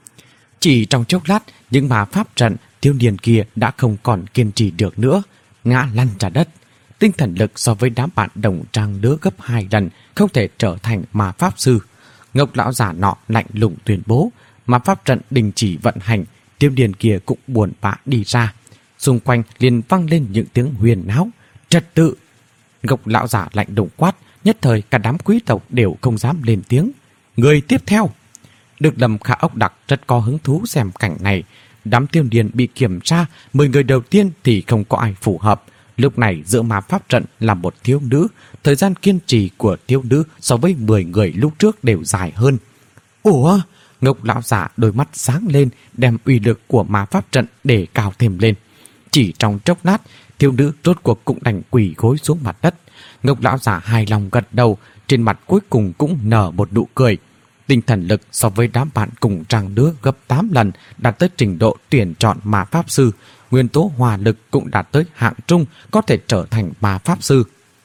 Chỉ trong chốc lát, những ma pháp trận thiếu niên kia đã không còn kiên trì được nữa, ngã lăn ra đất. Tinh thần lực so với đám bạn đồng trang lứa gấp hai lần, không thể trở thành ma pháp sư. Ngốc lão già nọ lạnh lùng tuyên bố, ma pháp trận đình chỉ vận hành, thiếu niên kia cũng buồn bã đi ra. Xung quanh liền vang lên những tiếng huyền náo. Trật tự! Ngốc lão già lạnh lùng quát, nhất thời cả đám quý tộc đều không dám lên tiếng. Người tiếp theo! Đức Lâm Khả Ốc Đặc rất có hứng thú xem cảnh này. Đám thiếu niên bị kiểm tra, mười người đầu tiên thì không có ai phù hợp. Lúc này giữa ma pháp trận là một thiếu nữ, thời gian kiên trì của thiếu nữ so với mười người lúc trước đều dài hơn. Ủa? Ngốc lão giả đôi mắt sáng lên, đem uy lực của ma pháp trận để cao thêm lên. Chỉ trong chốc lát, thiếu nữ rốt cuộc cũng đành quỳ gối xuống mặt đất. Ngốc lão giả hài lòng gật đầu, trên mặt cuối cùng cũng nở một nụ cười. Tinh thần lực so với đám bạn cùng trang lứa gấp tám lần, đạt tới trình độ tuyển chọn ma pháp sư. Nguyên tố hỏa lực cũng đạt tới hạng trung, có thể trở thành ma pháp sư.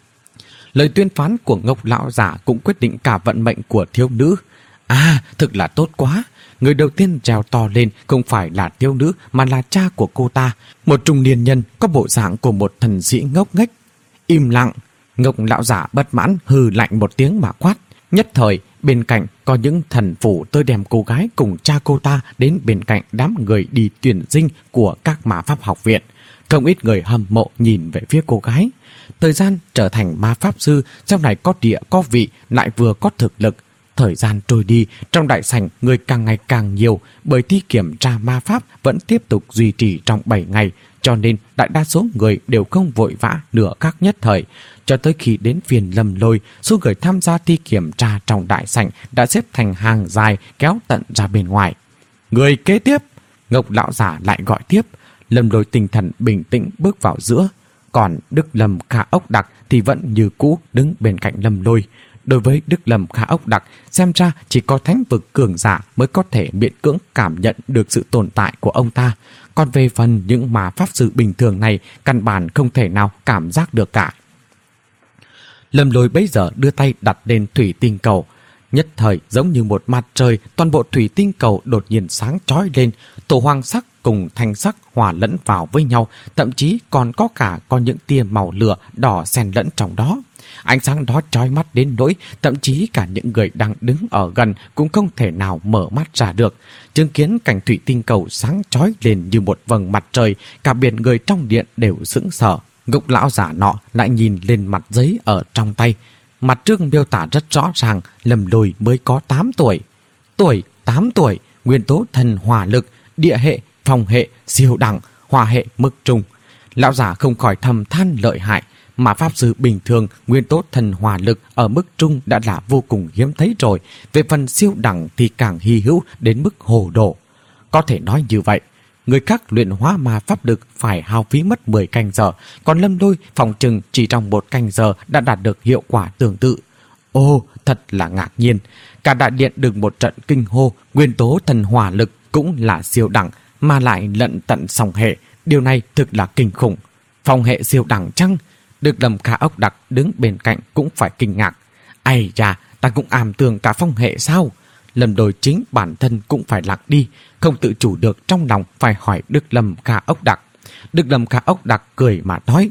Lời tuyên phán của Ngốc lão giả cũng quyết định cả vận mệnh của thiếu nữ. À, thực là tốt quá. Người đầu tiên trèo to lên không phải là thiếu nữ mà là cha của cô ta, một trung niên nhân có bộ dạng của một thần sĩ ngốc nghếch. Im lặng! Ngốc lão giả bất mãn hừ lạnh một tiếng mà quát. Nhất thời, bên cạnh có những thần phủ tới đem cô gái cùng cha cô ta đến bên cạnh đám người đi tuyển dinh của các ma pháp học viện. Không ít người hâm mộ nhìn về phía cô gái. Thời gian trở thành ma pháp sư, sau này có địa có vị, lại vừa có thực lực. Thời gian trôi đi, trong đại sảnh người càng ngày càng nhiều, bởi thi kiểm tra ma pháp vẫn tiếp tục duy trì trong bảy ngày, cho nên đại đa số người đều không vội vã nửa các nhất thời. Cho tới khi đến phiên Lâm Lôi, số người tham gia thi kiểm tra trong đại sảnh đã xếp thành hàng dài kéo tận ra bên ngoài. Người kế tiếp! Ngốc lão giả lại gọi tiếp. Lâm Lôi tinh thần bình tĩnh bước vào giữa. Còn Đức Lâm Khả Ốc Đặc thì vẫn như cũ đứng bên cạnh Lâm Lôi. Đối với Đức Lâm Khả Ốc Đặc, xem ra chỉ có thánh vực cường giả mới có thể miễn cưỡng cảm nhận được sự tồn tại của ông ta. Còn về phần những ma pháp sư bình thường này, căn bản không thể nào cảm giác được cả. Lâm Lôi bấy giờ đưa tay đặt lên thủy tinh cầu. Nhất thời giống như một mặt trời, toàn bộ thủy tinh cầu đột nhiên sáng chói lên, tổ hoàng sắc cùng thanh sắc hòa lẫn vào với nhau, thậm chí còn có cả có những tia màu lửa đỏ xen lẫn trong đó. Ánh sáng đó chói mắt đến nỗi thậm chí cả những người đang đứng ở gần cũng không thể nào mở mắt ra được. Chứng kiến cảnh thủy tinh cầu sáng chói lên như một vầng mặt trời, cả biển người trong điện đều sững sờ. Ngốc lão giả nọ lại nhìn lên mặt giấy ở trong tay. Mặt trước miêu tả rất rõ ràng, Lâm Lôi mới có tám tuổi. Tuổi, tám tuổi, nguyên tố thần hỏa lực, địa hệ, phong hệ, siêu đẳng, hỏa hệ mức trung. Lão giả không khỏi thầm than lợi hại. Mà pháp sư bình thường nguyên tố thần hỏa lực ở mức trung đã là vô cùng hiếm thấy rồi. Về phần siêu đẳng thì càng hy hữu đến mức hồ đồ. Có thể nói như vậy, người khác luyện hóa ma pháp lực phải hao phí mất mười canh giờ, còn Lâm Lôi phòng chừng chỉ trong một canh giờ đã đạt được hiệu quả tương tự. Ô, thật là ngạc nhiên. Cả đại điện được một trận kinh hô, nguyên tố thần hỏa lực cũng là siêu đẳng mà lại lận tận song hệ. Điều này thực là kinh khủng. Phong hệ siêu đẳng chăng? Đức Lâm Khả Ốc Đặc đứng bên cạnh cũng phải kinh ngạc. Ây da, ta cũng ảm tưởng cả phong hệ sao? Lâm Lôi chính bản thân cũng phải lặng đi, không tự chủ được trong lòng phải hỏi Đức Lâm Khả Ốc Đặc. Đức Lâm Khả Ốc Đặc cười mà nói.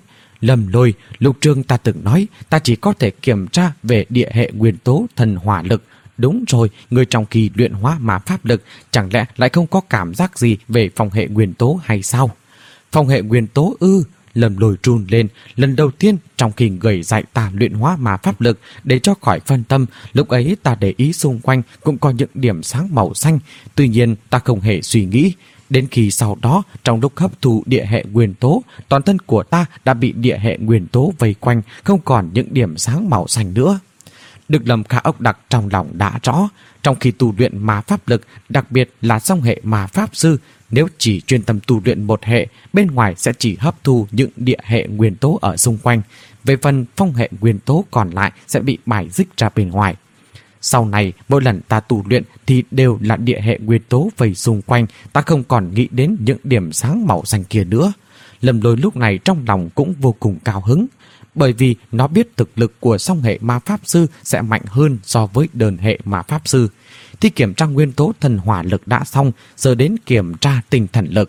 Lâm Lôi, lúc trước ta từng nói ta chỉ có thể kiểm tra về địa hệ nguyên tố thần hỏa lực. Đúng rồi, người trong kỳ luyện hóa ma pháp lực chẳng lẽ lại không có cảm giác gì về phong hệ nguyên tố hay sao? Phong hệ nguyên tố ư? Lâm Lôi run lên. Lần đầu tiên trong khi người dạy ta luyện hóa ma pháp lực, để cho khỏi phân tâm, lúc ấy ta để ý xung quanh cũng có những điểm sáng màu xanh. Tuy nhiên ta không hề suy nghĩ. Đến khi sau đó, trong lúc hấp thụ địa hệ nguyên tố, toàn thân của ta đã bị địa hệ nguyên tố vây quanh, không còn những điểm sáng màu xanh nữa. Được Lâm Khả Ốc Đặc trong lòng đã rõ, trong khi tu luyện ma pháp lực, đặc biệt là song hệ ma pháp sư, nếu chỉ chuyên tâm tu luyện một hệ, bên ngoài sẽ chỉ hấp thu những địa hệ nguyên tố ở xung quanh. Về phần phong hệ nguyên tố còn lại sẽ bị bài xích ra bên ngoài. Sau này, mỗi lần ta tu luyện thì đều là địa hệ nguyên tố vây xung quanh, ta không còn nghĩ đến những điểm sáng màu xanh kia nữa. Lâm Lôi lúc này trong lòng cũng vô cùng cao hứng, bởi vì nó biết thực lực của song hệ ma pháp sư sẽ mạnh hơn so với đơn hệ ma pháp sư. Thì kiểm tra nguyên tố thần hỏa lực đã xong, giờ đến kiểm tra tinh thần lực.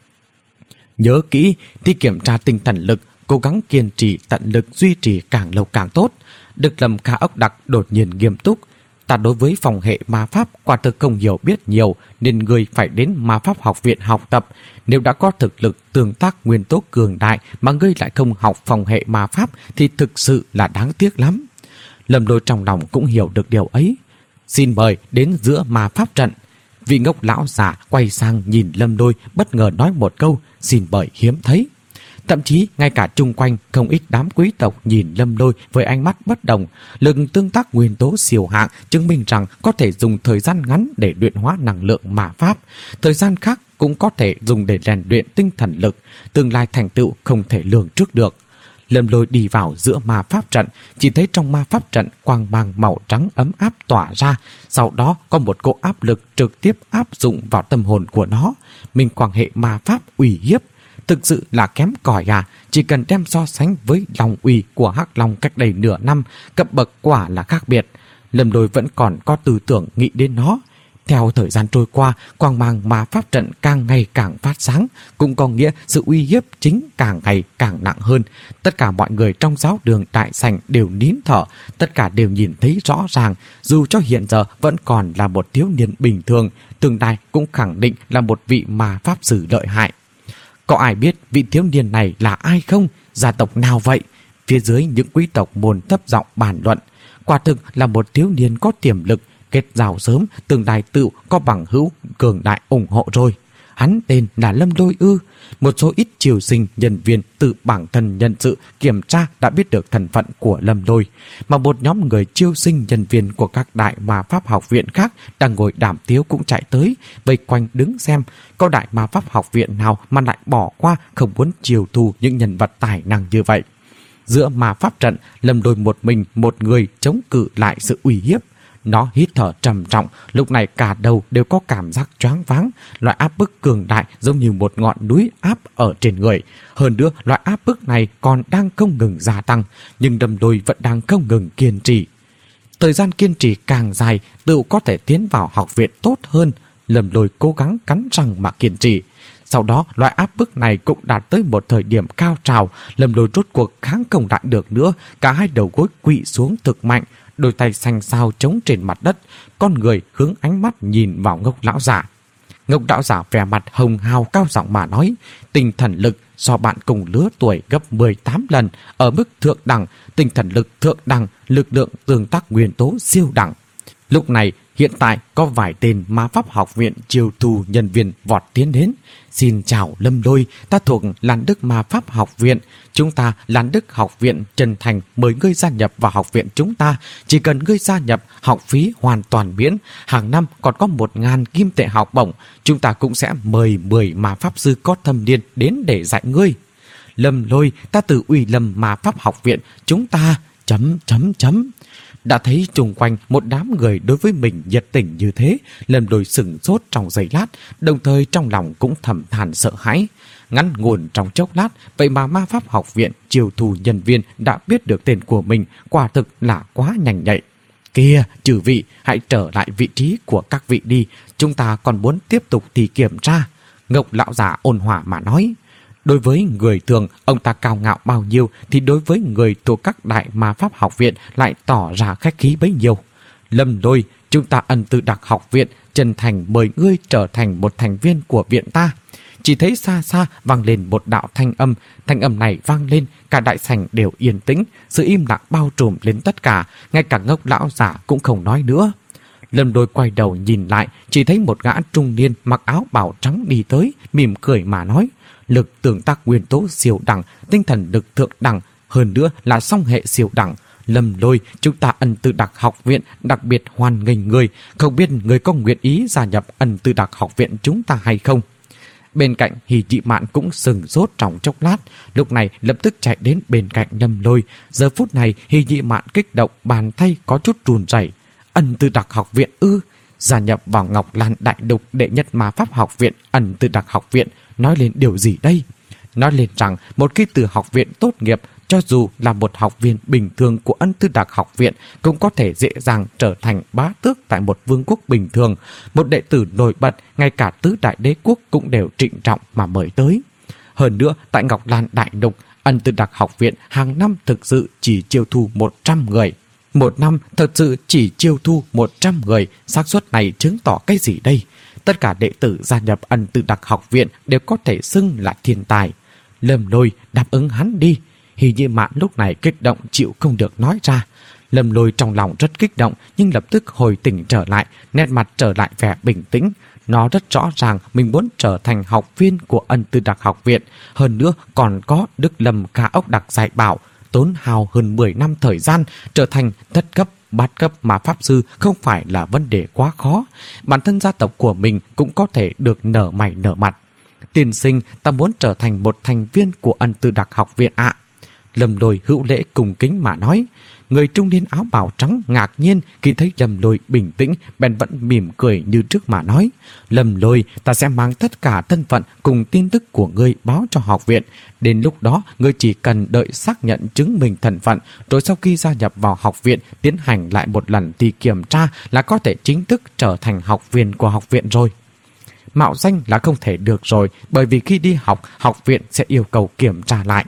Nhớ kỹ, thì kiểm tra tinh thần lực, cố gắng kiên trì tận lực duy trì càng lâu càng tốt. Được Lâm Khả Ốc Đặc đột nhiên nghiêm túc. Ta đối với phòng hệ ma pháp quả thực không hiểu biết nhiều, nên người phải đến ma pháp học viện học tập. Nếu đã có thực lực tương tác nguyên tố cường đại mà ngươi lại không học phòng hệ ma pháp thì thực sự là đáng tiếc lắm. Lâm Lôi trong lòng cũng hiểu được điều ấy. Xin mời đến giữa ma pháp trận. Vị ngốc lão già quay sang nhìn Lâm Lôi, bất ngờ nói một câu xin mời hiếm thấy. Thậm chí ngay cả chung quanh không ít đám quý tộc nhìn Lâm Lôi với ánh mắt bất đồng. Lực tương tác nguyên tố siêu hạng chứng minh rằng có thể dùng thời gian ngắn để luyện hóa năng lượng ma pháp, thời gian khác cũng có thể dùng để rèn luyện tinh thần lực. Tương lai thành tựu không thể lường trước được. Lâm Lôi đi vào giữa ma pháp trận, chỉ thấy trong ma pháp trận quang mang màu trắng ấm áp tỏa ra, sau đó có một cỗ áp lực trực tiếp áp dụng vào tâm hồn của nó. Minh quang hệ ma pháp uy hiếp, thực sự là kém cỏi à. Chỉ cần đem so sánh với lòng uy của Hắc Long cách đây nửa năm, cấp bậc quả là khác biệt. Lâm Lôi vẫn còn có tư tưởng nghĩ đến nó. Theo thời gian trôi qua, quang mang ma pháp trận càng ngày càng phát sáng, cũng có nghĩa sự uy hiếp chính càng ngày càng nặng hơn. Tất cả mọi người trong giáo đường đại sảnh đều nín thở, tất cả đều nhìn thấy rõ ràng, dù cho hiện giờ vẫn còn là một thiếu niên bình thường, tương lai cũng khẳng định là một vị ma pháp sư lợi hại. Có ai biết vị thiếu niên này là ai không? Gia tộc nào vậy? Phía dưới những quý tộc môn thấp giọng bàn luận. Quả thực là một thiếu niên có tiềm lực, kết giao sớm, tương lai tự có bằng hữu cường đại ủng hộ rồi. Hắn tên là Lâm Lôi ư? Một số ít triều sinh nhân viên tự bản thân nhân sự kiểm tra đã biết được thân phận của Lâm Lôi, mà một nhóm người triều sinh nhân viên của các đại ma pháp học viện khác đang ngồi đàm tiếu cũng chạy tới, vây quanh đứng xem. Có đại ma pháp học viện nào mà lại bỏ qua không muốn chiều thù những nhân vật tài năng như vậy? Giữa ma pháp trận, Lâm Lôi một mình một người chống cự lại sự uy hiếp. Nó hít thở trầm trọng, lúc này cả đầu đều có cảm giác choáng váng, loại áp bức cường đại giống như một ngọn núi áp ở trên người. Hơn nữa, loại áp bức này còn đang không ngừng gia tăng, nhưng Lâm Lôi vẫn đang không ngừng kiên trì. Thời gian kiên trì càng dài, tự có thể tiến vào học viện tốt hơn. Lâm Lôi cố gắng cắn răng mà kiên trì. Sau đó, loại áp bức này cũng đạt tới một thời điểm cao trào. Lâm Lôi rốt cuộc kháng không lại được nữa, cả hai đầu gối quỵ xuống thực mạnh, đôi tay xanh xao trống trên mặt đất. Con người hướng ánh mắt nhìn vào Ngốc lão giả. Ngốc lão giả vẻ mặt hồng hào cao giọng mà nói, tinh thần lực so bạn cùng lứa tuổi gấp mười tám lần, ở mức thượng đẳng, tinh thần lực thượng đẳng, lực lượng tương tác nguyên tố siêu đẳng. Lúc này, hiện tại có vài tên ma pháp học viện chiêu thu nhân viên vọt tiến đến. Xin chào Lâm Lôi, ta thuộc Lan Đức Ma Pháp Học Viện. Chúng ta Lan Đức Học Viện chân thành mời ngươi gia nhập vào học viện chúng ta. Chỉ cần ngươi gia nhập, học phí hoàn toàn miễn. Hàng năm còn có một ngàn kim tệ học bổng. Chúng ta cũng sẽ mời mười ma pháp sư có thâm niên đến để dạy ngươi. Lâm Lôi, ta từ Uy Lâm Ma Pháp Học Viện. Chúng ta... chấm chấm chấm. Đã thấy chung quanh một đám người đối với mình nhiệt tình như thế, Lâm Lôi sửng sốt trong giây lát, đồng thời trong lòng cũng thầm than sợ hãi. Ngắn ngủn trong chốc lát, vậy mà ma pháp học viện chiêu thu nhân viên đã biết được tên của mình, quả thực là quá nhanh nhạy. Kìa, chư vị, hãy trở lại vị trí của các vị đi, chúng ta còn muốn tiếp tục thì kiểm tra. Ngốc lão giả ôn hòa mà nói. Đối với người thường, ông ta cao ngạo bao nhiêu thì đối với người thuộc các đại ma pháp học viện lại tỏ ra khách khí bấy nhiêu. Lâm Lôi, chúng ta ân tư đặc học viện chân thành mời ngươi trở thành một thành viên của viện ta. Chỉ thấy xa xa vang lên một đạo thanh âm, thanh âm này vang lên, cả đại sảnh đều yên tĩnh, sự im lặng bao trùm lên tất cả, ngay cả Ngốc lão giả cũng không nói nữa. Lâm Lôi quay đầu nhìn lại, chỉ thấy một gã trung niên mặc áo bào trắng đi tới, mỉm cười mà nói: lực tương tác nguyên tố siêu đẳng, tinh thần lực thượng đẳng, hơn nữa là song hệ siêu đẳng. Lâm Lôi, chúng ta ân tư đặc học viện đặc biệt hoan nghênh người, không biết người có nguyện ý gia nhập ân tư đặc học viện chúng ta hay không? Bên cạnh Hỉ Dị Mạn cũng sừng sốt trong chốc lát, lúc này lập tức chạy đến bên cạnh Lâm Lôi. Giờ phút này Hỉ Dị Mạn kích động, bàn tay có chút run rẩy. Ân tư đặc học viện ư? Gia nhập vào Ngọc Lan Đại Lục đệ nhất ma pháp học viện ân tư đặc học viện nói lên điều gì đây? Nói lên rằng một khi từ học viện tốt nghiệp, cho dù là một học viên bình thường của ân tư đặc học viện cũng có thể dễ dàng trở thành bá tước tại một vương quốc bình thường. Một đệ tử nổi bật, ngay cả tứ đại đế quốc cũng đều trịnh trọng mà mời tới. Hơn nữa, tại Ngọc Lan Đại Lục, ân tư đặc học viện hàng năm thực sự chỉ chiêu thu một trăm người. Một năm thật sự chỉ chiêu thu một trăm người, xác suất này chứng tỏ cái gì đây? Tất cả đệ tử gia nhập ân tư đặc học viện đều có thể xưng là thiên tài. Lâm Lôi, đáp ứng hắn đi. Hỉ Dị Mạn lúc này kích động chịu không được nói ra. Lâm Lôi trong lòng rất kích động, nhưng lập tức hồi tỉnh trở lại, nét mặt trở lại vẻ bình tĩnh. Nó rất rõ ràng mình muốn trở thành học viên của ân tư đặc học viện, hơn nữa còn có Đức Lâm Ca Ốc đặc dạy bảo, tốn hao hơn mười năm thời gian, trở thành thất cấp, bát cấp mà pháp sư không phải là vấn đề quá khó. Bản thân gia tộc của mình cũng có thể được nở mày nở mặt. Tiên sinh, ta muốn trở thành một thành viên của ân tư đặc học viện ạ. Lâm Lôi hữu lễ cùng kính mà nói. Người trung niên áo bào trắng ngạc nhiên khi thấy Lâm Lôi bình tĩnh, bèn vẫn mỉm cười như trước mà nói: Lâm Lôi, ta sẽ mang tất cả thân phận cùng tin tức của ngươi báo cho học viện. Đến lúc đó, ngươi chỉ cần đợi xác nhận chứng minh thân phận, rồi sau khi gia nhập vào học viện tiến hành lại một lần thì kiểm tra là có thể chính thức trở thành học viên của học viện rồi. Mạo danh là không thể được rồi, bởi vì khi đi học, học viện sẽ yêu cầu kiểm tra lại.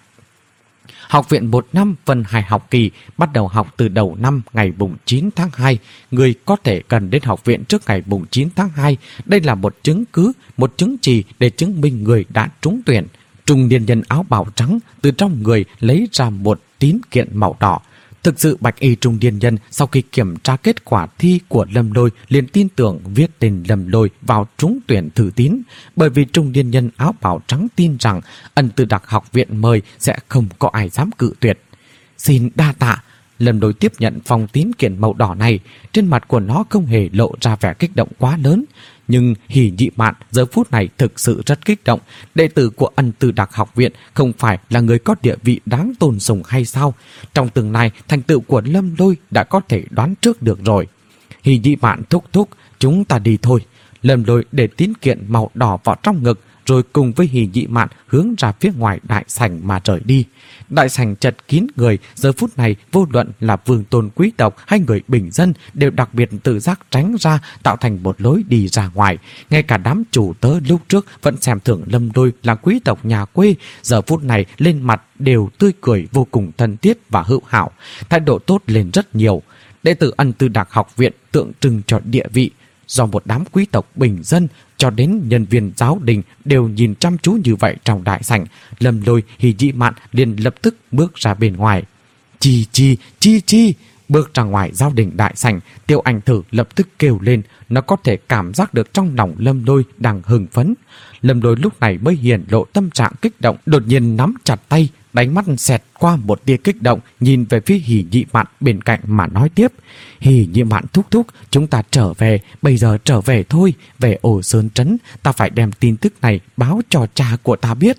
Học viện một năm phân hai học kỳ, bắt đầu học từ đầu năm ngày mùng chín tháng hai. Người có thể cần đến học viện trước ngày mùng chín tháng hai. Đây là một chứng cứ, một chứng chỉ để chứng minh người đã trúng tuyển. Trung niên nhân áo bào trắng từ trong người lấy ra một tín kiện màu đỏ. Thực sự bạch y trung niên nhân sau khi kiểm tra kết quả thi của Lâm Lôi liền tin tưởng viết tên Lâm Lôi vào trúng tuyển thử tín, bởi vì trung niên nhân áo bào trắng tin rằng ân tư đặc học viện mời sẽ không có ai dám cự tuyệt. Xin đa tạ. Lâm Lôi tiếp nhận phong tín kiện màu đỏ này, trên mặt của nó không hề lộ ra vẻ kích động quá lớn. Nhưng Hỉ Dị Mạn giờ phút này thực sự rất kích động. Đệ tử của ân tư đặc học viện không phải là người có địa vị đáng tôn sùng hay sao? Trong tương lai, thành tựu của Lâm Lôi đã có thể đoán trước được rồi. Hỉ Dị Mạn thúc thúc, chúng ta đi thôi. Lâm Lôi để tín kiện màu đỏ vào trong ngực, rồi cùng với Hỉ Dị Mạn hướng ra phía ngoài đại sảnh mà rời đi. Đại sảnh chật kín người, giờ phút này vô luận là vương tôn quý tộc hay người bình dân đều đặc biệt tự giác tránh ra, tạo thành một lối đi ra ngoài. Ngay cả đám chủ tớ lúc trước vẫn xem thường Lâm Lôi là quý tộc nhà quê, giờ phút này lên mặt đều tươi cười vô cùng thân thiết và hữu hảo, thái độ tốt lên rất nhiều. Đệ tử ân tư đặc học viện tượng trưng cho địa vị, do một đám quý tộc bình dân cho đến nhân viên giáo đình đều nhìn chăm chú như vậy trong đại sảnh. Lâm Lôi, Hỉ Dị Mạn liền lập tức bước ra bên ngoài. Chi chi, chi chi. Bước ra ngoài giáo đình đại sảnh, Tiêu Anh Thử lập tức kêu lên. Nó có thể cảm giác được trong lòng Lâm Lôi đang hưng phấn. Lâm Lôi lúc này mới hiển lộ tâm trạng kích động, đột nhiên nắm chặt tay, đánh mắt xẹt qua một tia kích động, nhìn về phía Hỉ Dị Mạn bên cạnh mà nói tiếp: Hỉ Dị Mạn thúc thúc, chúng ta trở về, bây giờ trở về thôi. Về Ổ Sơn Trấn, ta phải đem tin tức này báo cho cha của ta biết.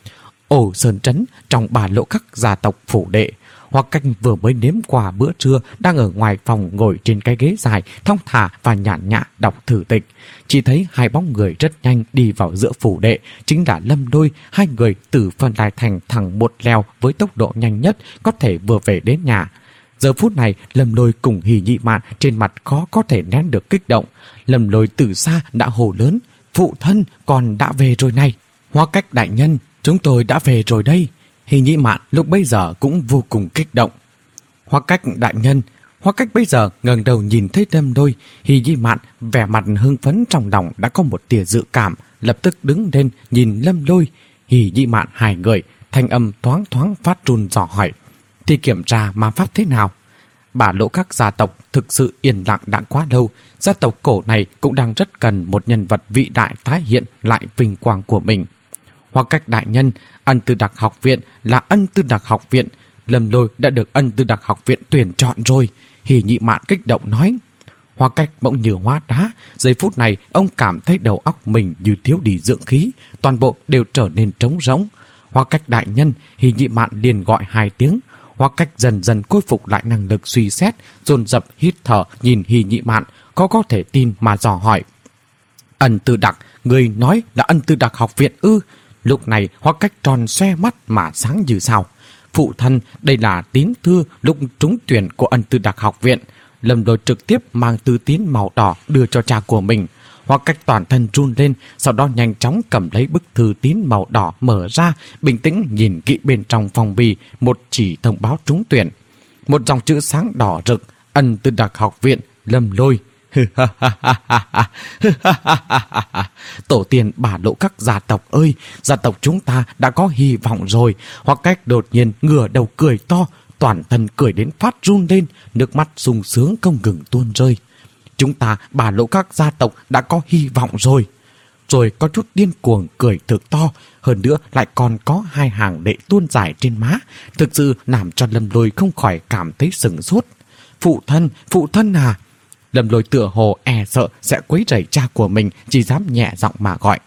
Ổ Sơn Trấn, trong Bà Lộ Khắc gia tộc phủ đệ. Hoặc Canh vừa mới nếm qua bữa trưa, đang ở ngoài phòng ngồi trên cái ghế dài, thong thả và nhàn nhã đọc thử tịch. Chỉ thấy hai bóng người rất nhanh đi vào giữa phủ đệ, chính là Lâm Lôi. Hai người từ Phân Lai Thành thẳng một leo với tốc độ nhanh nhất có thể vừa về đến nhà. Giờ phút này, Lâm Lôi cùng Hỉ Dị Mạn trên mặt khó có thể nén được kích động. Lâm Lôi từ xa đã hô lớn: Phụ thân, con đã về rồi này. Hoa Cách đại nhân, chúng tôi đã về rồi đây. Hy Nhĩ Mạn lúc bấy giờ cũng vô cùng kích động. Hoa Cách đại nhân, Hoa Cách bây giờ ngẩng đầu nhìn thấy Lâm Lôi. Hy Nhĩ Mạn vẻ mặt hưng phấn, trong lòng đã có một tia dự cảm, lập tức đứng lên nhìn Lâm Lôi. Hy Nhĩ Mạn hai người, thanh âm thoáng thoáng phát run dò hỏi: thì kiểm tra ma pháp thế nào? Bà Lỗ các gia tộc thực sự yên lặng đã quá lâu. Gia tộc cổ này cũng đang rất cần một nhân vật vĩ đại tái hiện lại vinh quang của mình. Hoa Cách đại nhân, Ân Tư Đặc học viện là Ân Tư Đặc học viện. Lâm Lôi đã được Ân Tư Đặc học viện tuyển chọn rồi. Hy Nhĩ Mạn kích động nói. Hoa Cách bỗng như hóa đá. Giây phút này ông cảm thấy đầu óc mình như thiếu đi dưỡng khí, toàn bộ đều trở nên trống rỗng. Hoa Cách đại nhân, Hy Nhĩ Mạn liền gọi hai tiếng. Hoa Cách dần dần khôi phục lại năng lực suy xét, dồn dập hít thở nhìn Hy Nhĩ Mạn, có có thể tin mà dò hỏi: Ân Tư Đặc, người nói là Ân Tư Đặc học viện ư? Lúc này Hoa Cách tròn xoe mắt mà sáng như sao. Phụ thân, đây là tín thư lúc trúng tuyển của Ân Tư Đặc học viện. Lâm Lôi trực tiếp mang thư tín màu đỏ đưa cho cha của mình. Hoa Cách toàn thân run lên, sau đó nhanh chóng cầm lấy bức thư tín màu đỏ mở ra, bình tĩnh nhìn kỹ bên trong phong bì một chỉ thông báo trúng tuyển. Một dòng chữ sáng đỏ rực: Ân Tư Đặc học viện, Lâm Lôi. Tổ tiên Bà Lỗ các gia tộc ơi, gia tộc chúng ta đã có hy vọng rồi. Hoa Cách đột nhiên ngửa đầu cười to, toàn thân cười đến phát run lên, nước mắt sung sướng không ngừng tuôn rơi. Chúng ta Bà Lỗ các gia tộc đã có hy vọng rồi. Rồi có chút điên cuồng cười thực to, hơn nữa lại còn có hai hàng lệ tuôn dài trên má, thực sự làm cho Lâm Lôi không khỏi cảm thấy sửng sốt. Phụ thân, phụ thân à! Lâm Lôi tựa hồ e sợ sẽ quấy rầy cha của mình, chỉ dám nhẹ giọng mà gọi.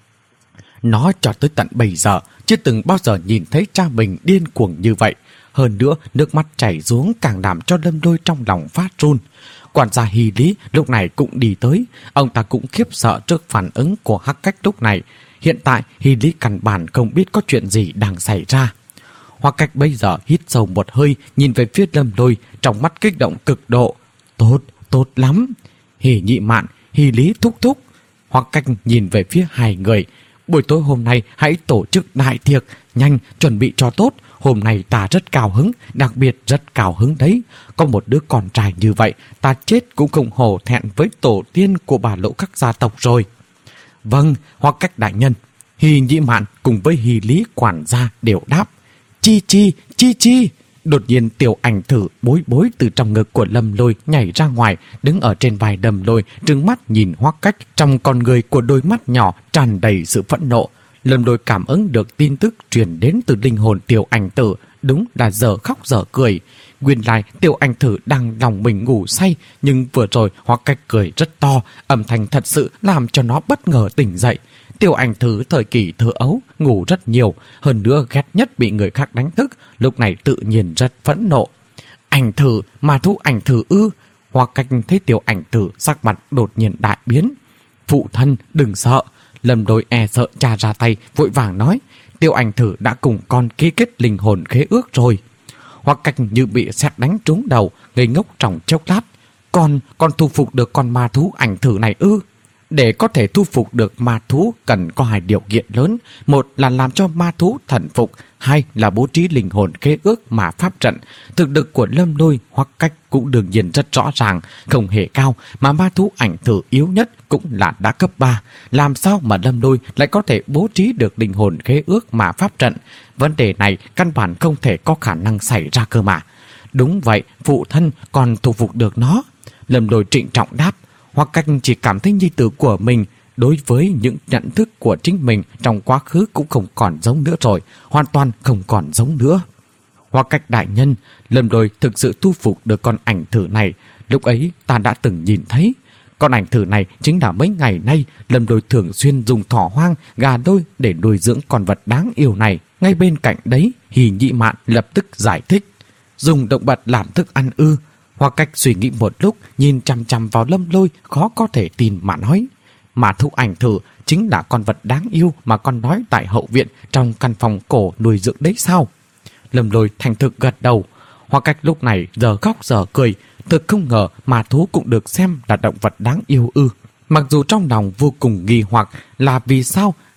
Nó cho tới tận bây giờ chưa từng bao giờ nhìn thấy cha mình điên cuồng như vậy. Hơn nữa nước mắt chảy xuống càng làm cho Lâm Lôi trong lòng phát run. Quản gia Hy Lý lúc này cũng đi tới. Ông ta cũng khiếp sợ trước phản ứng của Hắc Cách lúc này. Hiện tại Hy Lý căn bản không biết có chuyện gì đang xảy ra. Hoa Cách bây giờ hít sâu một hơi, nhìn về phía Lâm Lôi, trong mắt kích động cực độ. Tốt, tốt lắm. Hy Nhĩ Mạn, Hy Lý thúc thúc. Hoa Cách nhìn về phía hai người. Buổi tối hôm nay hãy tổ chức đại tiệc, nhanh chuẩn bị cho tốt. Hôm nay ta rất cao hứng, đặc biệt rất cao hứng đấy. Có một đứa con trai như vậy, ta chết cũng không hổ thẹn với tổ tiên của Bà Lỗ các gia tộc rồi. Vâng, Hoa Cách đại nhân. Hy Nhĩ Mạn cùng với Hy Lý quản gia đều đáp. Chi chi, chi chi. Đột nhiên Tiểu Ảnh Thử bối bối từ trong ngực của Lâm Lôi nhảy ra ngoài, đứng ở trên vai Lâm Lôi, trừng mắt nhìn Hoa Cách, trong con người của đôi mắt nhỏ tràn đầy sự phẫn nộ. Lâm Lôi cảm ứng được tin tức truyền đến từ linh hồn Tiểu Ảnh Tử, đúng là giờ khóc giờ cười. Nguyên lai Tiểu Ảnh Tử đang lòng mình ngủ say, nhưng vừa rồi Hoa Cách cười rất to, âm thanh thật sự làm cho nó bất ngờ tỉnh dậy. Tiểu Ảnh Tử thời kỳ thơ ấu ngủ rất nhiều, hơn nữa ghét nhất bị người khác đánh thức, lúc này tự nhiên rất phẫn nộ. Ảnh Tử, ma thú Ảnh Tử ư? Hoa Cách thấy Tiểu Ảnh Tử sắc mặt đột nhiên đại biến. Phụ thân đừng sợ. Lâm Lôi e sợ cha ra tay, vội vàng nói. Tiểu Ảnh Tử đã cùng con ký kết linh hồn khế ước rồi. Hoa Cách như bị sét đánh trúng đầu, ngây ngốc trong chốc lát. Con, con thu phục được con ma thú Ảnh Tử này ư? Để có thể thu phục được ma thú cần có hai điều kiện lớn. Một là làm cho ma thú thần phục, hai là bố trí linh hồn khế ước mà pháp trận. Thực lực của Lâm Lôi hoặc Cách cũng đương nhiên rất rõ ràng, không hề cao, mà ma thú Ảnh Tử yếu nhất cũng là đã cấp ba. Làm sao mà Lâm Lôi lại có thể bố trí được linh hồn khế ước mà pháp trận? Vấn đề này căn bản không thể có khả năng xảy ra cơ mà. Đúng vậy, phụ thân còn thu phục được nó. Lâm Lôi trịnh trọng đáp. Hoặc Cách chỉ cảm thấy nhi tử của mình đối với những nhận thức của chính mình trong quá khứ cũng không còn giống nữa rồi, hoàn toàn không còn giống nữa. Hoặc Cách đại nhân, Lâm Lôi thực sự thu phục được con Ảnh Tử này, lúc ấy ta đã từng nhìn thấy. Con Ảnh Tử này chính là mấy ngày nay Lâm Lôi thường xuyên dùng thỏ hoang, gà đôi để nuôi dưỡng con vật đáng yêu này. Ngay bên cạnh đấy, Hy Nhĩ Mạn lập tức giải thích. Dùng động vật làm thức ăn ư? Hoa Cách suy nghĩ một lúc, nhìn chằm chằm vào Lâm Lôi, khó có thể tin mà nói. Mà thú Ảnh Tử chính là con vật đáng yêu mà con nói tại hậu viện trong căn phòng cổ nuôi dưỡng đấy sao? Lâm Lôi thành thực gật đầu. Hoa Cách lúc này giờ khóc giờ cười, thực không ngờ mà thú cũng được xem là động vật đáng yêu ư. Mặc dù trong lòng vô cùng nghi hoặc là vì sao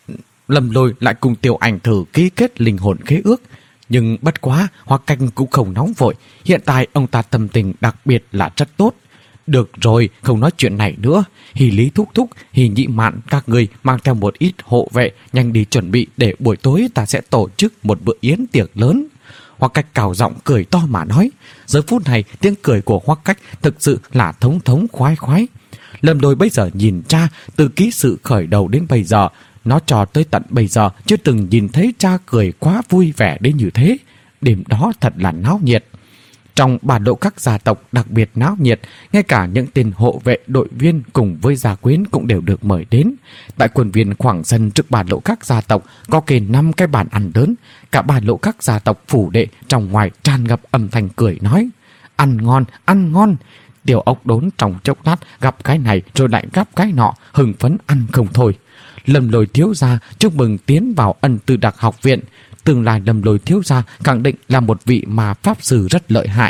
Lâm Lôi lại cùng Tiểu Ảnh Thử ký kết linh hồn khế ước. Nhưng bất quá, Hoa Cách cũng không nóng vội. Hiện tại ông ta tâm tình đặc biệt là rất tốt. Được rồi, không nói chuyện này nữa. Hỉ Lý thúc thúc, Hỉ Nhị Mạn, các người mang theo một ít hộ vệ, nhanh đi chuẩn bị để buổi tối ta sẽ tổ chức một bữa yến tiệc lớn. Hoa Cách cào giọng cười to mà nói. Giờ phút này tiếng cười của Hoa Cách thực sự là thống thống khoái khoái. Lâm Lôi bây giờ nhìn cha từ ký sự khởi đầu đến bây giờ, nó cho tới tận bây giờ chưa từng nhìn thấy cha cười quá vui vẻ đến như thế. Đêm đó thật là náo nhiệt. Trong Bà Lộ các gia tộc đặc biệt náo nhiệt, ngay cả những tên hộ vệ đội viên cùng với gia quyến cũng đều được mời đến. Tại khuôn viên khoảng sân trước Bà Lộ các gia tộc có kề năm cái bàn ăn lớn. Cả Bà Lộ các gia tộc phủ đệ trong ngoài tràn ngập âm thanh cười nói: ăn ngon, ăn ngon. Tiểu Ốc Đốn trong chốc lát gặp cái này rồi lại gặp cái nọ, hưng phấn ăn không thôi. Lâm Lôi thiếu gia chúc mừng tiến vào Ân Tư Đặc học viện. Tương lai Lâm Lôi thiếu gia khẳng định là một vị mà pháp sư rất lợi hại.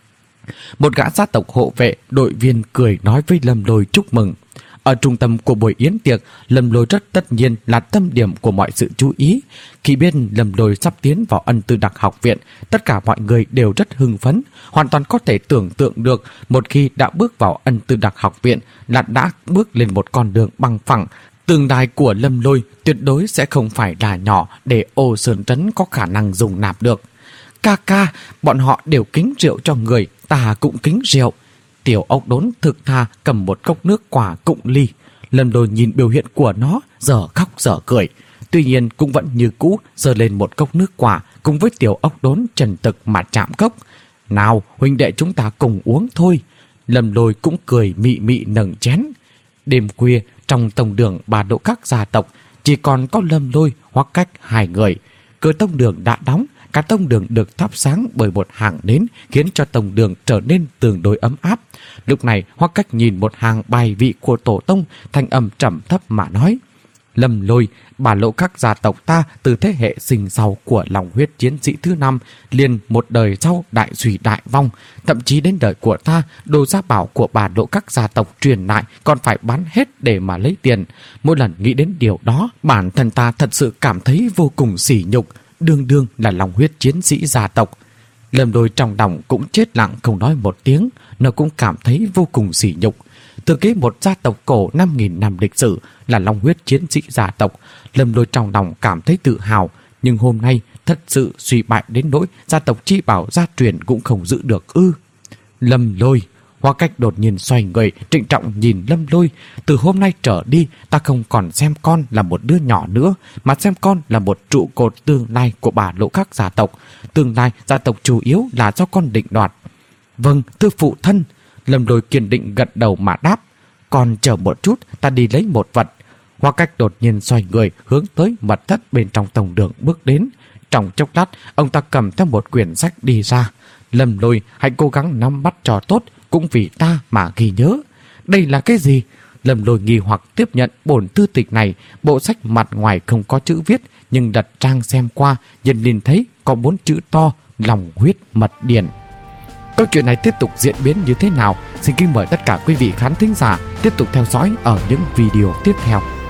Một gã gia tộc hộ vệ đội viên cười nói với Lâm Lôi chúc mừng. Ở trung tâm của buổi yến tiệc, Lâm Lôi rất tất nhiên là tâm điểm của mọi sự chú ý. Khi biết Lâm Lôi sắp tiến vào Ân Tư Đặc học viện, tất cả mọi người đều rất hưng phấn, hoàn toàn có thể tưởng tượng được một khi đã bước vào Ân Tư Đặc học viện là đã bước lên một con đường bằng phẳng. Tương lai của Lâm Lôi tuyệt đối sẽ không phải là nhỏ để Ô Sơn Trấn có khả năng dùng nạp được. Ca ca, bọn họ đều kính rượu cho người, ta cũng kính rượu. Tiểu Ốc Đốn thực tha cầm một cốc nước quả cụng ly. Lâm Lôi nhìn biểu hiện của nó, giờ khóc giờ cười. Tuy nhiên cũng vẫn như cũ, giơ lên một cốc nước quả cùng với Tiểu Ốc Đốn trần thực mà chạm cốc. Nào, huynh đệ chúng ta cùng uống thôi. Lâm Lôi cũng cười mị mị nâng chén. Đêm khuya, trong tông đường Bà Lộ các gia tộc, chỉ còn có Lâm Lôi, Hoa Cách hai người. Cửa tông đường đã đóng, cả tông đường được thắp sáng bởi một hàng nến, khiến cho tông đường trở nên tương đối ấm áp. Lúc này, Hoa Cách nhìn một hàng bài vị của tổ tông, thanh âm trầm thấp mà nói: Lâm Lôi, Bà Lộ các gia tộc ta từ thế hệ sinh sau của lòng huyết chiến sĩ thứ năm, liền một đời sau đại suy đại vong, thậm chí đến đời của ta, đồ gia bảo của Bà Lộ các gia tộc truyền lại còn phải bán hết để mà lấy tiền. Mỗi lần nghĩ đến điều đó, bản thân ta thật sự cảm thấy vô cùng sỉ nhục, đương đương là lòng huyết chiến sĩ gia tộc. Lâm Lôi trong lòng cũng chết lặng không nói một tiếng, nó cũng cảm thấy vô cùng sỉ nhục. Từ kế một gia tộc cổ năm nghìn năm lịch sử là long huyết chiến sĩ gia tộc, Lâm Lôi trong lòng cảm thấy tự hào, nhưng hôm nay thật sự suy bại đến nỗi gia tộc chi bảo gia truyền cũng không giữ được ư? Lâm Lôi, Hoa Cách đột nhiên xoay người, trịnh trọng nhìn Lâm Lôi. Từ hôm nay trở đi, ta không còn xem con là một đứa nhỏ nữa, mà xem con là một trụ cột tương lai của Bà Lộ các gia tộc. Tương lai gia tộc chủ yếu là do con định đoạt. Vâng, thưa phụ thân. Lâm Lôi kiên định gật đầu mà đáp. Còn chờ một chút, ta đi lấy một vật. Hoa Cách đột nhiên xoay người hướng tới mật thất bên trong tông đường bước đến. Trong chốc lát, ông ta cầm theo một quyển sách đi ra. Lâm Lôi, hãy cố gắng nắm bắt cho tốt, cũng vì ta mà ghi nhớ. Đây là cái gì? Lâm Lôi nghi hoặc tiếp nhận bổn thư tịch này. Bộ sách mặt ngoài không có chữ viết, nhưng đặt trang xem qua, nhìn nhìn thấy có bốn chữ to: lòng huyết mật điển. Câu chuyện này tiếp tục diễn biến như thế nào? Xin kính mời tất cả quý vị khán thính giả tiếp tục theo dõi ở những video tiếp theo.